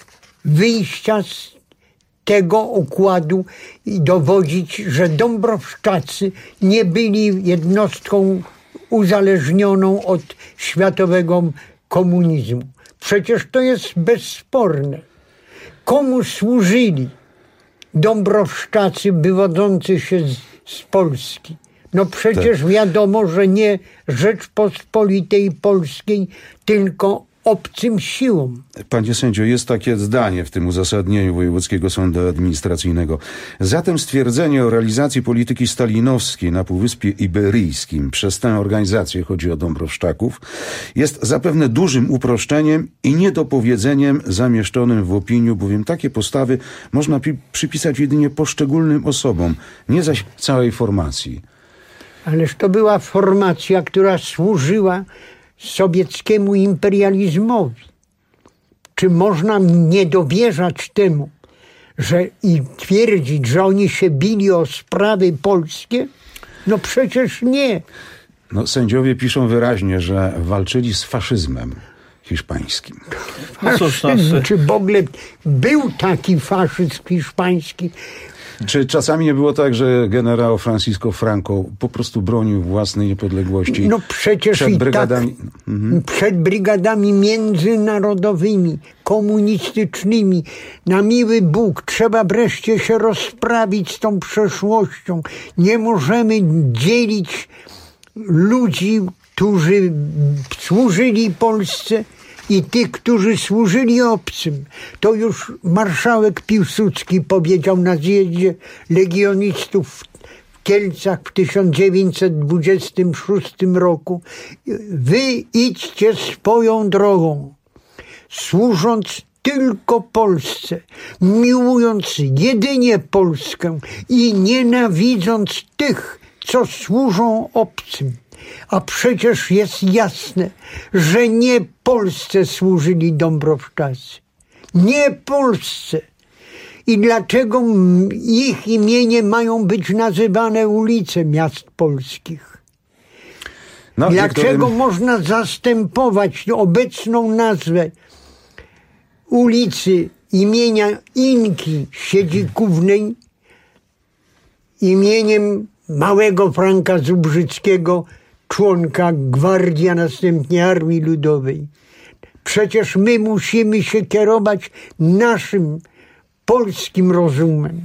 wyjścia z tego układu i dowodzić, że Dąbrowszczacy nie byli jednostką uzależnioną od światowego komunizmu. Przecież to jest bezsporne. Komu służyli Dąbrowszczacy wywodzący się z, z Polski? No przecież tak. Wiadomo, że nie Rzeczpospolitej Polskiej, tylko obcym siłom. Panie sędzio, jest takie zdanie w tym uzasadnieniu Wojewódzkiego Sądu Administracyjnego. Zatem stwierdzenie o realizacji polityki stalinowskiej na Półwyspie Iberyjskim przez tę organizację, chodzi o Dąbrowszczaków, jest zapewne dużym uproszczeniem i niedopowiedzeniem zamieszczonym w opinii, bowiem takie postawy można pi- przypisać jedynie poszczególnym osobom, nie zaś całej formacji. Ależ to była formacja, która służyła sowieckiemu imperializmowi. Czy można nie dowierzać temu, że i twierdzić, że oni się bili o sprawy polskie? No przecież nie. No, sędziowie piszą wyraźnie, że walczyli z faszyzmem hiszpańskim. Faszyzm, czy w ogóle był taki faszyzm hiszpański? Czy czasami nie było tak, że generał Francisco Franco po prostu bronił własnej niepodległości no przecież przed i brygadami? Tak, mhm. przed brygadami międzynarodowymi, komunistycznymi. Na miły Bóg, trzeba wreszcie się rozprawić z tą przeszłością. Nie możemy dzielić ludzi, którzy służyli Polsce i tych, którzy służyli obcym. To już marszałek Piłsudski powiedział na zjeździe legionistów w Kielcach w tysiąc dziewięćset dwudziestym szóstym roku. Wy idźcie swoją drogą, służąc tylko Polsce, miłując jedynie Polskę i nienawidząc tych, co służą obcym. A przecież jest jasne, że nie Polsce służyli Dąbrowszczacy. Nie Polsce. I dlaczego ich imieniem mają być nazywane ulice miast polskich? No, dlaczego niektórym... można zastępować obecną nazwę ulicy imienia Inki Siedzikównej imieniem małego Franka Zubrzyckiego, członka Gwardii, a następnie Armii Ludowej? Przecież my musimy się kierować naszym polskim rozumem,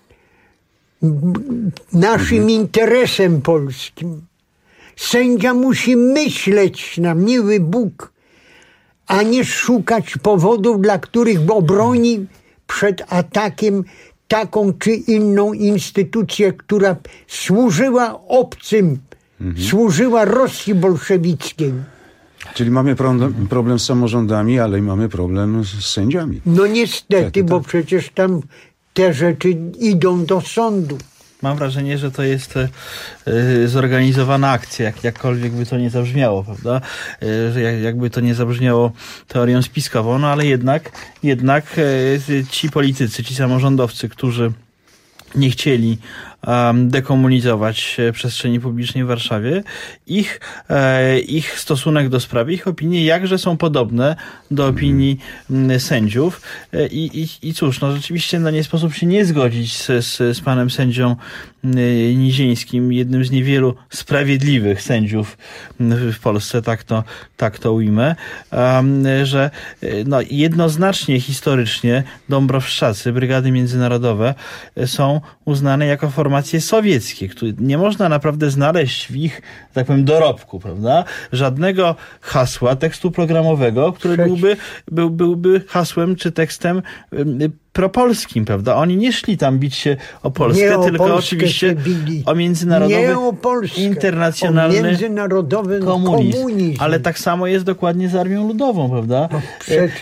naszym mhm. interesem polskim. Sędzia musi myśleć na miły Bóg, a nie szukać powodów, dla których obroni przed atakiem taką czy inną instytucję, która służyła obcym, mhm. służyła Rosji bolszewickiej. Czyli mamy problem, problem z samorządami, ale i mamy problem z sędziami. No niestety, bo przecież tam te rzeczy idą do sądu. Mam wrażenie, że to jest y, zorganizowana akcja, jak, jakkolwiek by to nie zabrzmiało, prawda? Y, że jak, jakby to nie zabrzmiało teorią spiskową, no ale jednak, jednak y, ci politycy, ci samorządowcy, którzy nie chcieli um, dekomunizować przestrzeni publicznej w Warszawie, ich, e, ich stosunek do sprawy, ich opinie jakże są podobne do opinii m, sędziów. E, i, i, I cóż, no rzeczywiście no, nie sposób się nie zgodzić z, z, z panem sędzią y, Nizińskim, jednym z niewielu sprawiedliwych sędziów w Polsce, tak to, tak to ujmę, um, że no, jednoznacznie historycznie Dąbrowszczacy, brygady międzynarodowe są uznane jako formacje sowieckie, które nie można naprawdę znaleźć w ich, tak powiem, dorobku, prawda? Żadnego hasła, tekstu programowego, który byłby, był, byłby hasłem czy tekstem y, propolskim, prawda? Oni nie szli tam bić się o Polskę, nie o tylko Polskę oczywiście o międzynarodowy, nie o Polskę, internacjonalny o międzynarodowy komunizm. komunizm. Ale tak samo jest dokładnie z Armią Ludową, prawda? No,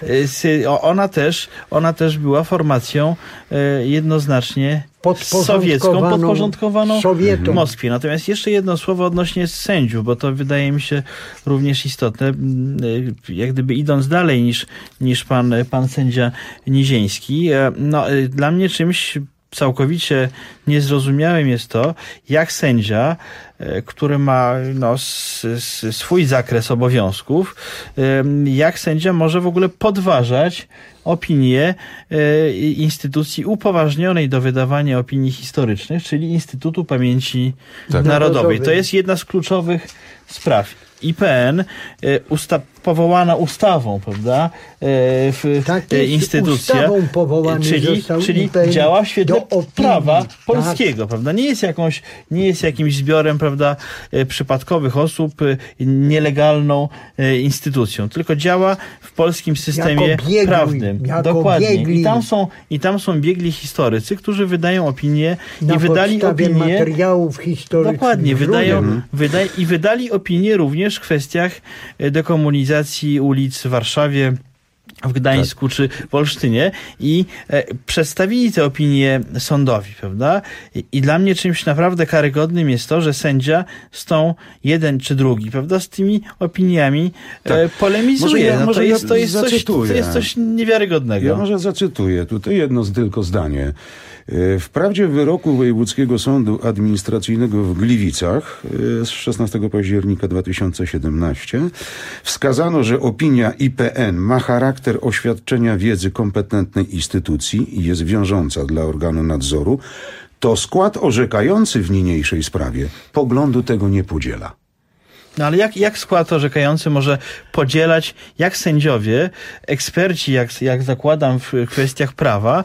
ona też, ona też była formacją jednoznacznie sowiecką, podporządkowaną Sowietom. Moskwie. Natomiast jeszcze jedno słowo odnośnie sędziów, bo to wydaje mi się również istotne, jak gdyby idąc dalej niż, niż pan, pan sędzia Niziński. No, dla mnie czymś całkowicie niezrozumiałym jest to, jak sędzia, który ma no, s, s, swój zakres obowiązków, jak sędzia może w ogóle podważać opinię e, instytucji upoważnionej do wydawania opinii historycznych, czyli Instytutu Pamięci tak. Narodowej. To jest jedna z kluczowych spraw. I P N, e, usta- powołana ustawą, prawda, e, w tak e, instytucja, czyli, czyli działa w świetle prawa polskiego, tak. prawda, nie jest jakąś, nie jest jakimś zbiorem, prawda, e, przypadkowych osób, e, nielegalną e, instytucją, tylko działa w polskim systemie jako biegli, prawnym. Jako Dokładnie. Biegli. I tam są, i tam są biegli historycy, którzy wydają opinie na i wydali opinię materiałów historycznych. Dokładnie, wydają, wydaje, i wydali opinię również w kwestiach dekomunizacji ulic w Warszawie, w Gdańsku tak. czy w Olsztynie i e, przedstawili te opinie sądowi, prawda? I, I dla mnie czymś naprawdę karygodnym jest to, że sędzia z tą jeden czy drugi, prawda, z tymi opiniami tak. e, polemizuje. Może ja, no, może to, jest, to, jest coś, to jest coś niewiarygodnego. Ja może zacytuję tutaj jedno tylko zdanie. Wprawdzie w wyroku Wojewódzkiego Sądu Administracyjnego w Gliwicach z szesnastego października dwa tysiące siedemnastego wskazano, że opinia I P N ma charakter charakter oświadczenia wiedzy kompetentnej instytucji i jest wiążąca dla organu nadzoru, to skład orzekający w niniejszej sprawie poglądu tego nie podziela. No ale jak, jak skład orzekający może podzielać, jak sędziowie, eksperci, jak, jak zakładam w kwestiach prawa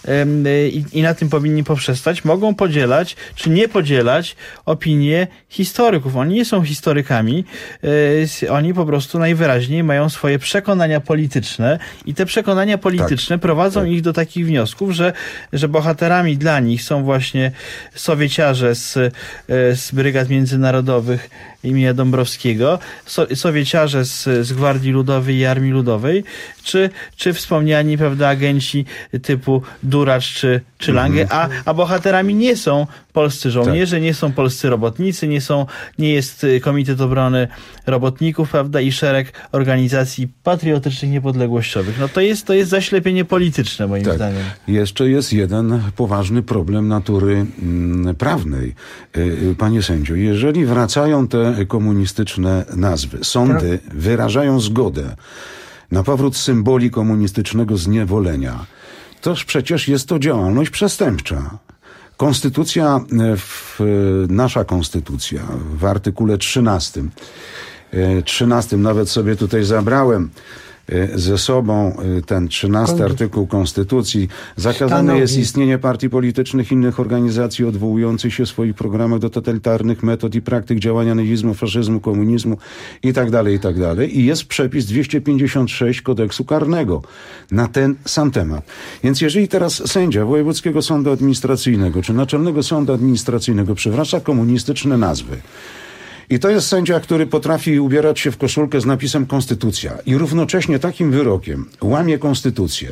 i, i na tym powinni poprzestać, mogą podzielać, czy nie podzielać opinie historyków. Oni nie są historykami, yy, oni po prostu najwyraźniej mają swoje przekonania polityczne i te przekonania polityczne tak, prowadzą tak. ich do takich wniosków, że, że bohaterami dla nich są właśnie sowieciarze z, z brygad międzynarodowych imienia Dąbrowskiego, so, sowieciarze z, z Gwardii Ludowej i Armii Ludowej, czy, czy wspomniani, prawda, agenci typu Duracz czy, czy Lange, a, a bohaterami nie są polscy żołnierze, tak. nie są polscy robotnicy, nie są, nie jest Komitet Obrony Robotników, prawda, i szereg organizacji patriotycznych, niepodległościowych. No to jest, to jest zaślepienie polityczne, moim tak. zdaniem. Jeszcze jest jeden poważny problem natury mm, prawnej. Yy, panie sędzio, jeżeli wracają te komunistyczne nazwy, sądy tak. wyrażają zgodę na powrót symboli komunistycznego zniewolenia, toż przecież jest to działalność przestępcza. Konstytucja, w, nasza konstytucja w artykule trzynastym, trzynastym nawet sobie tutaj zabrałem ze sobą ten trzynasty artykuł Konstytucji. Zakazane jest istnienie partii politycznych, innych organizacji odwołujących się w swoich programach do totalitarnych metod i praktyk działania nazizmu, faszyzmu, komunizmu i tak dalej, i tak dalej. I jest przepis dwieście pięćdziesiąt sześć kodeksu karnego na ten sam temat. Więc jeżeli teraz sędzia Wojewódzkiego Sądu Administracyjnego czy Naczelnego Sądu Administracyjnego przywraca komunistyczne nazwy, i to jest sędzia, który potrafi ubierać się w koszulkę z napisem Konstytucja i równocześnie takim wyrokiem łamie Konstytucję.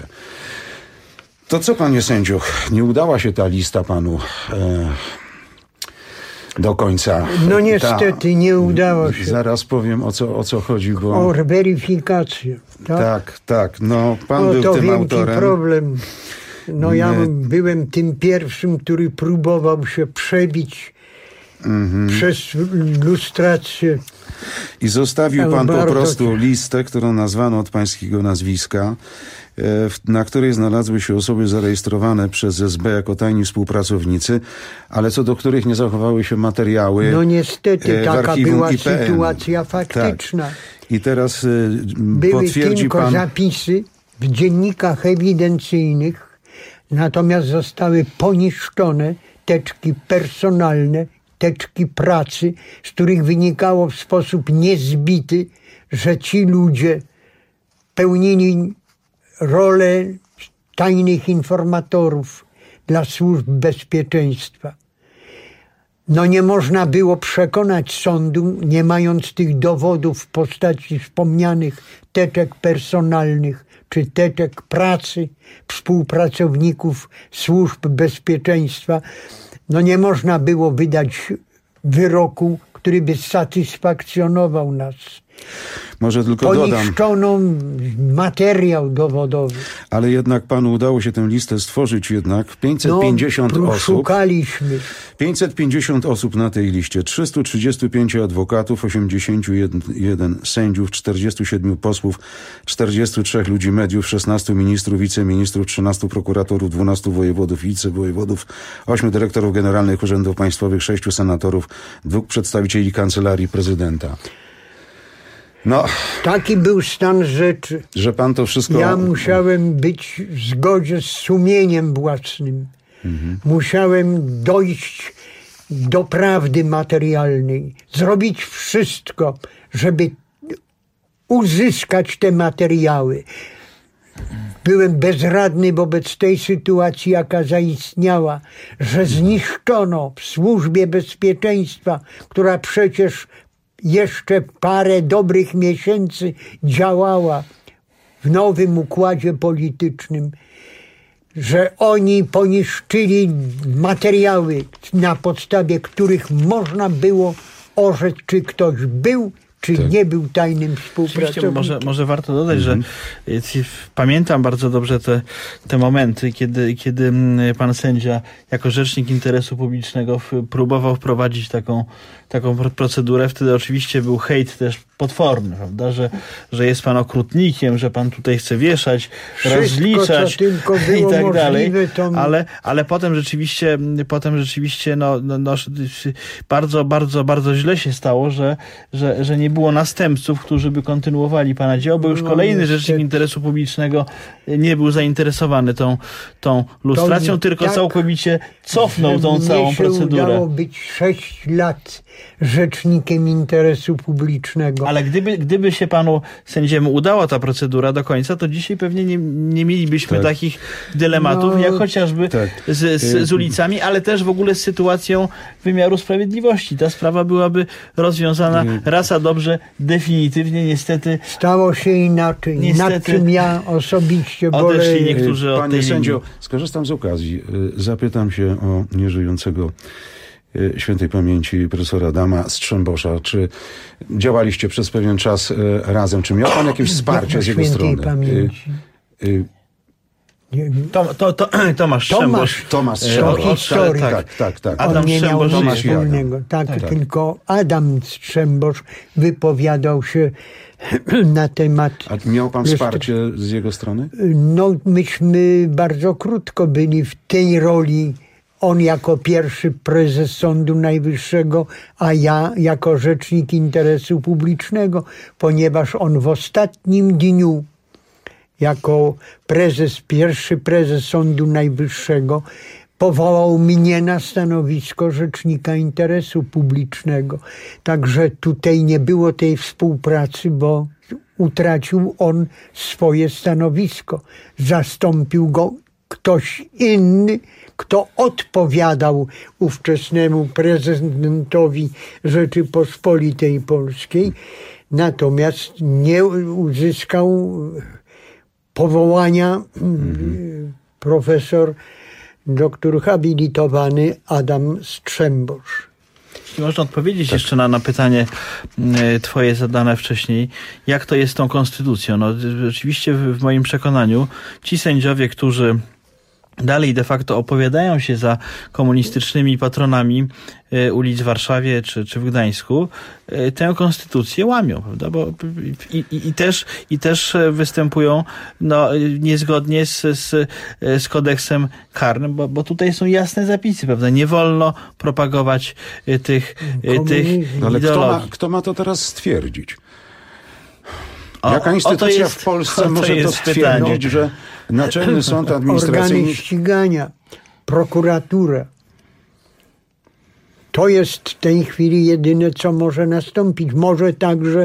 To co, panie sędzio, nie udała się ta lista panu e, do końca? No niestety ta, nie udało się. Zaraz powiem, o co, o co chodzi, bo... O weryfikację. Tak, tak. tak. No, pan o, był to tym wielki autorem. problem. No ja My... byłem tym pierwszym, który próbował się przebić Mm-hmm. przez lustrację. I zostawił pan po prostu listę, którą nazwano od pańskiego nazwiska, na której znalazły się osoby zarejestrowane przez S B jako tajni współpracownicy, ale co do których nie zachowały się materiały. No niestety, taka była I P N. sytuacja faktyczna. Tak. I teraz Były potwierdzi tylko pan... zapisy w dziennikach ewidencyjnych, natomiast zostały poniszczone teczki personalne, teczki pracy, z których wynikało w sposób niezbity, że ci ludzie pełnili rolę tajnych informatorów dla służb bezpieczeństwa. No nie można było przekonać sądu, nie mając tych dowodów w postaci wspomnianych teczek personalnych czy teczek pracy współpracowników służb bezpieczeństwa, no nie można było wydać wyroku, który by satysfakcjonował nas. Może tylko dodam. Poniszczono materiał dowodowy. Ale jednak panu udało się tę listę stworzyć jednak. pięćset pięćdziesiąt no, osób. Szukaliśmy. pięćset pięćdziesiąt osób na tej liście. trzystu trzydziestu pięciu adwokatów, osiemdziesięciu jeden sędziów, czterdziestu siedmiu posłów, czterdziestu trzech ludzi mediów, szesnastu ministrów, wiceministrów, trzynastu prokuratorów, dwunastu wojewodów i wicewojewodów, ośmiu dyrektorów generalnych urzędów państwowych, sześciu senatorów, dwóch przedstawicieli kancelarii prezydenta. No, taki był stan rzeczy. Że pan to wszystko... Ja musiałem być w zgodzie z sumieniem własnym. Mhm. Musiałem dojść do prawdy materialnej. Zrobić wszystko, żeby uzyskać te materiały. Byłem bezradny wobec tej sytuacji, jaka zaistniała, że zniszczono w służbie bezpieczeństwa, która przecież jeszcze parę dobrych miesięcy działała w nowym układzie politycznym, że oni poniszczyli materiały, na podstawie których można było orzec, czy ktoś był, czy tak. nie był tajnym współpracownikiem. Może, może warto dodać, Mhm. że pamiętam bardzo dobrze te, te momenty, kiedy, kiedy pan sędzia jako rzecznik interesu publicznego próbował wprowadzić taką, taką procedurę. Wtedy oczywiście był hejt też potworny, prawda, że, że jest pan okrutnikiem, że pan tutaj chce wieszać, Wszystko, rozliczać co tylko było i tak dalej. możliwe, to... Ale, ale potem rzeczywiście, potem rzeczywiście no, no, no, bardzo, bardzo, bardzo źle się stało, że, że, że nie było następców, którzy by kontynuowali pana dzieło, bo już No, kolejny niestety. rzecznik interesu publicznego nie był zainteresowany tą, tą lustracją, To tylko tak, całkowicie cofnął tą że całą mnie się procedurę. udało być sześć lat rzecznikiem interesu publicznego. Ale gdyby, gdyby się panu sędziemu udała ta procedura do końca, to dzisiaj pewnie nie, nie mielibyśmy Tak. takich dylematów, No, jak chociażby tak. z, z, z ulicami, ale też w ogóle z sytuacją wymiaru sprawiedliwości. Ta sprawa byłaby rozwiązana raz a dobrze, definitywnie. Niestety Stało się inaczej, Niestety nad czym ja osobiście odeszli boleję. niektórzy od Panie tej sędzio, linii. skorzystam z okazji. Y, Zapytam się o nieżyjącego y, świętej pamięci profesora Adama Strzembosza. Czy działaliście przez pewien czas y, razem? Czy miał pan jakieś wsparcie z jego Świętej strony? pamięci. Y, y, To, to, to, Tomasz Strzembosz. Tomasz To Strzembosz. historyk. Tak, tak, tak. Adam On nie miał Strzembosz nic Tomasz i Adam. wspólnego. Tak, Tak. tylko Adam Strzembosz wypowiadał się na temat... A miał pan Lustr- wsparcie z jego strony? No, myśmy bardzo krótko byli w tej roli. On jako pierwszy prezes Sądu Najwyższego, a ja jako rzecznik interesu publicznego, ponieważ on w ostatnim dniu jako prezes, pierwszy prezes Sądu Najwyższego powołał mnie na stanowisko rzecznika interesu publicznego. Także tutaj nie było tej współpracy, bo utracił on swoje stanowisko. Zastąpił go ktoś inny, kto odpowiadał ówczesnemu prezydentowi Rzeczypospolitej Polskiej, natomiast nie uzyskał powołania mm. profesor, doktor habilitowany Adam Strzembosz. Jeśli można odpowiedzieć jeszcze na, na pytanie y, twoje zadane wcześniej, jak to jest z tą konstytucją? No, rzeczywiście w, w moim przekonaniu ci sędziowie, którzy dalej de facto opowiadają się za komunistycznymi patronami y, ulic w Warszawie czy, czy w Gdańsku, y, tę konstytucję łamią, prawda? Bo, i, i, i, też, I też występują no, niezgodnie z, z, z kodeksem karnym, bo, bo tutaj są jasne zapisy, prawda? Nie wolno propagować y, tych, y, tych No, ale kto ideologii. ma, kto ma to teraz stwierdzić? O, Jaka instytucja o to jest, w Polsce to może to jest stwierdzić, pytanie. że Naczelny Sąd Administracyjny... Organy ścigania, prokuratura. To jest w tej chwili jedyne, co może nastąpić. Może także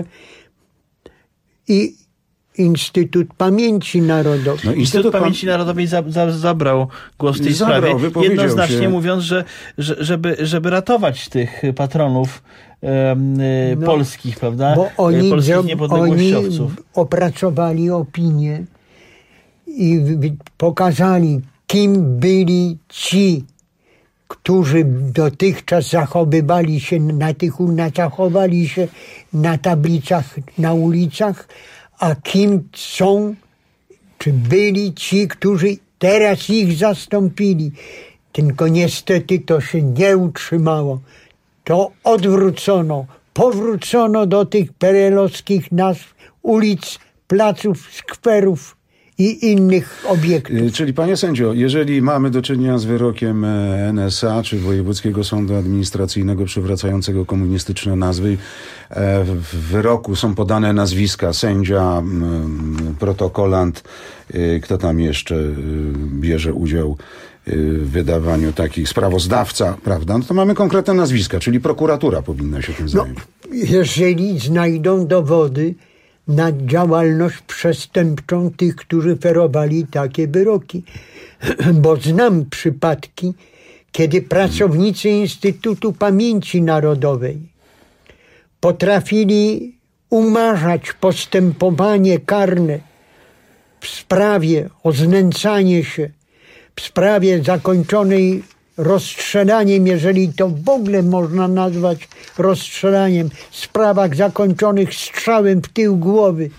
i Instytut Pamięci Narodowej. No, Instytut Instytut Pamięci Narodowej za, za, zabrał głos w tej Zabrał, sprawie, wypowiedział jednoznacznie się. mówiąc, że, że żeby, żeby ratować tych patronów um, No, polskich, prawda? Bo oni, polskich oni niepodległościowców. opracowali opinię i w- pokazali, kim byli ci, którzy dotychczas zachowywali się na tych, na, zachowali się na tablicach, na ulicach, a kim są, czy byli ci, którzy teraz ich zastąpili. Tylko niestety to się nie utrzymało. To odwrócono, powrócono do tych perelowskich nazw ulic, placów, skwerów i innych obiektów. Y, Czyli panie sędzio, jeżeli mamy do czynienia z wyrokiem e, N S A czy Wojewódzkiego Sądu Administracyjnego przywracającego komunistyczne nazwy, e, w wyroku są podane nazwiska sędzia, m, protokolant, y, kto tam jeszcze y, bierze udział y, w wydawaniu takich, sprawozdawca, prawda? No to mamy konkretne nazwiska, czyli prokuratura powinna się tym zająć. Jeżeli znajdą dowody na działalność przestępczą tych, którzy ferowali takie wyroki. Bo znam przypadki, kiedy pracownicy Instytutu Pamięci Narodowej potrafili umarzać postępowanie karne w sprawie o znęcanie się, w sprawie zakończonej rozstrzelaniem, jeżeli to w ogóle można nazwać rozstrzelaniem, w sprawach zakończonych strzałem w tył głowy.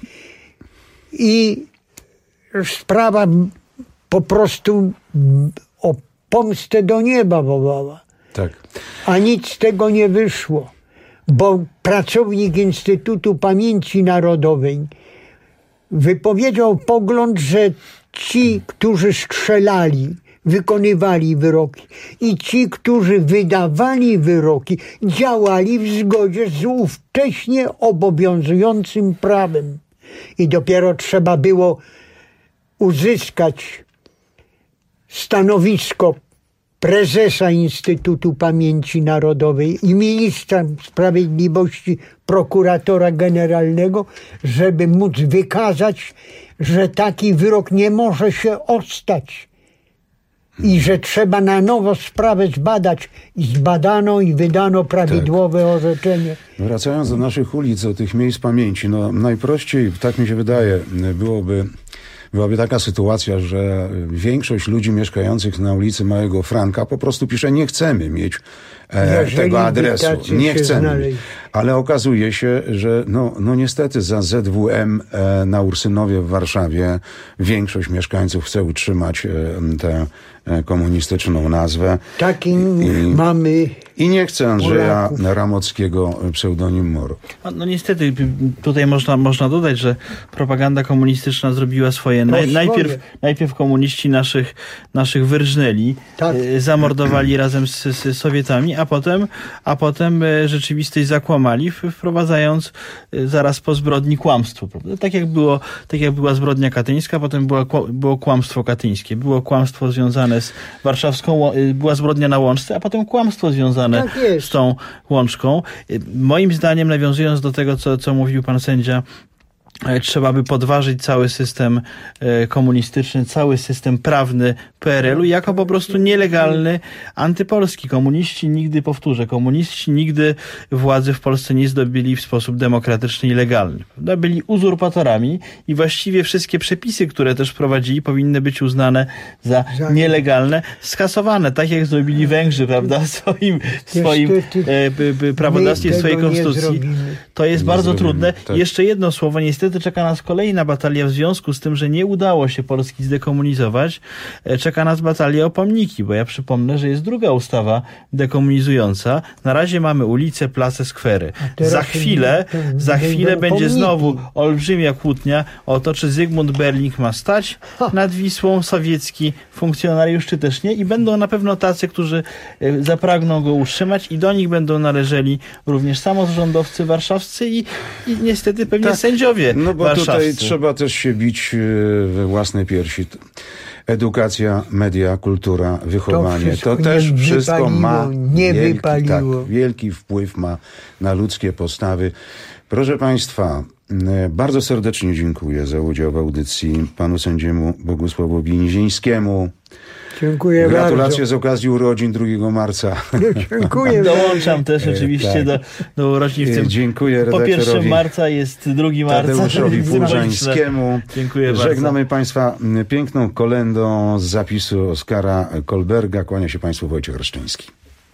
I sprawa po prostu o pomstę do nieba wołała. Tak. A nic z tego nie wyszło, bo pracownik Instytutu Pamięci Narodowej wypowiedział pogląd, że ci, którzy strzelali, wykonywali wyroki i ci, którzy wydawali wyroki, działali w zgodzie z ówcześnie obowiązującym prawem. I dopiero trzeba było uzyskać stanowisko prezesa Instytutu Pamięci Narodowej i ministra sprawiedliwości, prokuratora generalnego, żeby móc wykazać, że taki wyrok nie może się ostać i że trzeba na nowo sprawę zbadać. I zbadano i wydano prawidłowe tak. orzeczenie. Wracając do naszych ulic, do tych miejsc pamięci, no najprościej, tak mi się wydaje, byłoby Byłaby taka sytuacja, że większość ludzi mieszkających na ulicy Małego Franka po prostu pisze, nie chcemy mieć e, tego adresu. Nie chcemy mieć. Ale okazuje się, że no, no niestety za Z W M e, na Ursynowie w Warszawie większość mieszkańców chce utrzymać e, tę e, komunistyczną nazwę. Taki mamy... I nie chce Andrzeja Ramockiego pseudonim Moro. No, no niestety, tutaj można, można dodać, że propaganda komunistyczna zrobiła swoje. Naj, najpierw, najpierw komuniści naszych, naszych wyrżnęli, tak. e, zamordowali razem z, z Sowietami, a potem, a potem e, rzeczywistość zakłamali, wprowadzając e, zaraz po zbrodni kłamstwo. Prawda? Tak jak było, tak jak była zbrodnia katyńska, potem była, było kłamstwo katyńskie. Było kłamstwo związane z warszawską, e, była zbrodnia na Łączce, a potem kłamstwo związane tak z tą Łączką. Moim zdaniem, nawiązując do tego, co, co mówił pan sędzia, trzeba by podważyć cały system komunistyczny, cały system prawny P R L u jako po prostu nielegalny, antypolski. Komuniści nigdy, powtórzę, komuniści nigdy władzy w Polsce nie zdobyli w sposób demokratyczny i legalny. Byli uzurpatorami i właściwie wszystkie przepisy, które też wprowadzili, powinny być uznane za nielegalne, skasowane, tak jak zrobili Węgrzy, prawda, w swoim, w swoim e, prawodawstwie, w swojej konstytucji. To jest nie bardzo zrobimy. trudne. Tak. Jeszcze jedno słowo, niestety czeka nas kolejna batalia w związku z tym, że nie udało się Polski zdekomunizować. Czeka nas batalia o pomniki, bo ja przypomnę, że jest druga ustawa dekomunizująca. Na razie mamy ulice, place, skwery. Za chwilę, za chwilę będzie znowu olbrzymia kłótnia o to, czy Zygmunt Berling ma stać nad Wisłą, sowiecki funkcjonariusz, czy też nie. I będą na pewno tacy, którzy zapragną go utrzymać i do nich będą należeli również samorządowcy warszawscy i, i niestety pewnie tak. sędziowie No bo warszawscy. Tutaj trzeba też się bić we własne piersi. Edukacja, media, kultura, wychowanie. To, to też wszystko wypaliło, ma nie wielki, wypaliło. Tak, wielki wpływ ma na ludzkie postawy. Proszę Państwa, bardzo serdecznie dziękuję za udział w audycji panu sędziemu Bogusławowi Nizińskiemu. Dziękuję Gratulacje bardzo. z okazji urodzin drugiego marca. Dziękuję. Dołączam też oczywiście tak. do, do urodzin w tym. Dziękuję redaktorowi. Po pierwszego marca jest drugi marca. Tadeuszowi Pulżańskiemu. Dziękuję bardzo. Żegnamy Państwa piękną kolendą z zapisu Oskara Kolberga. Kłania się Państwu Wojciech Reszczyński.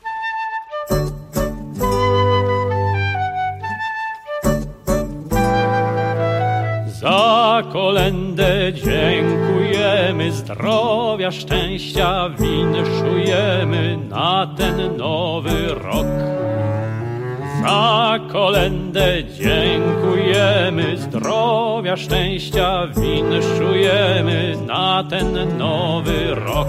Za kolędę dziękujemy, zdrowia, szczęścia winszujemy na ten nowy rok. Za kolędę dziękujemy, zdrowia, szczęścia winszujemy na ten nowy rok.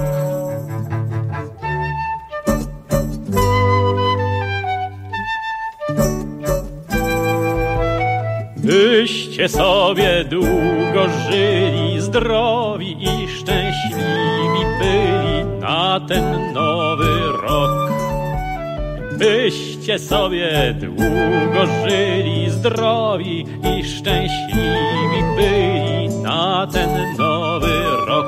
Byście sobie długo żyli, zdrowi i szczęśliwi byli na ten nowy rok. Byście sobie długo żyli, zdrowi i szczęśliwi byli na ten nowy rok.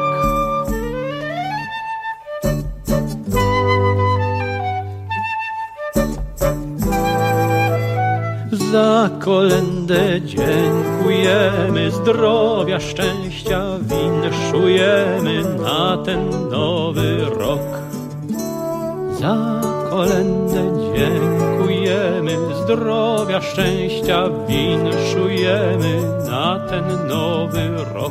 Za kolędę dziękujemy, zdrowia, szczęścia winszujemy na ten nowy rok. za kolędę dziękujemy, zdrowia, szczęścia winszujemy na ten nowy rok.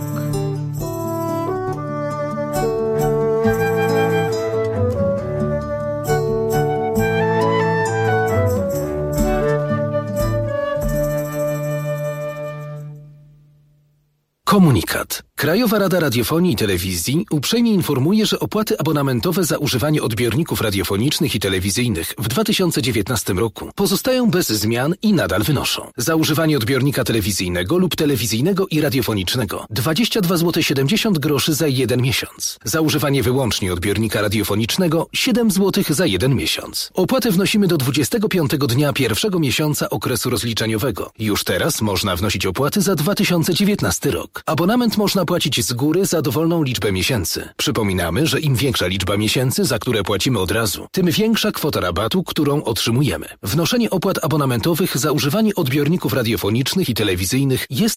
Komunikat. Krajowa Rada Radiofonii i Telewizji uprzejmie informuje, że opłaty abonamentowe za używanie odbiorników radiofonicznych i telewizyjnych w dwa tysiące dziewiętnastym roku pozostają bez zmian i nadal wynoszą: za używanie odbiornika telewizyjnego lub telewizyjnego i radiofonicznego dwadzieścia dwa złote siedemdziesiąt groszy za jeden miesiąc. Za używanie wyłącznie odbiornika radiofonicznego siedem złotych za jeden miesiąc. Opłatę wnosimy do dwudziestego piątego dnia pierwszego miesiąca okresu rozliczeniowego. Już teraz można wnosić opłaty za dwa tysiące dziewiętnasty rok. Abonament można płacić z góry za dowolną liczbę miesięcy. Przypominamy, że im większa liczba miesięcy, za które płacimy od razu, tym większa kwota rabatu, którą otrzymujemy. Wnoszenie opłat abonamentowych za używanie odbiorników radiofonicznych i telewizyjnych jest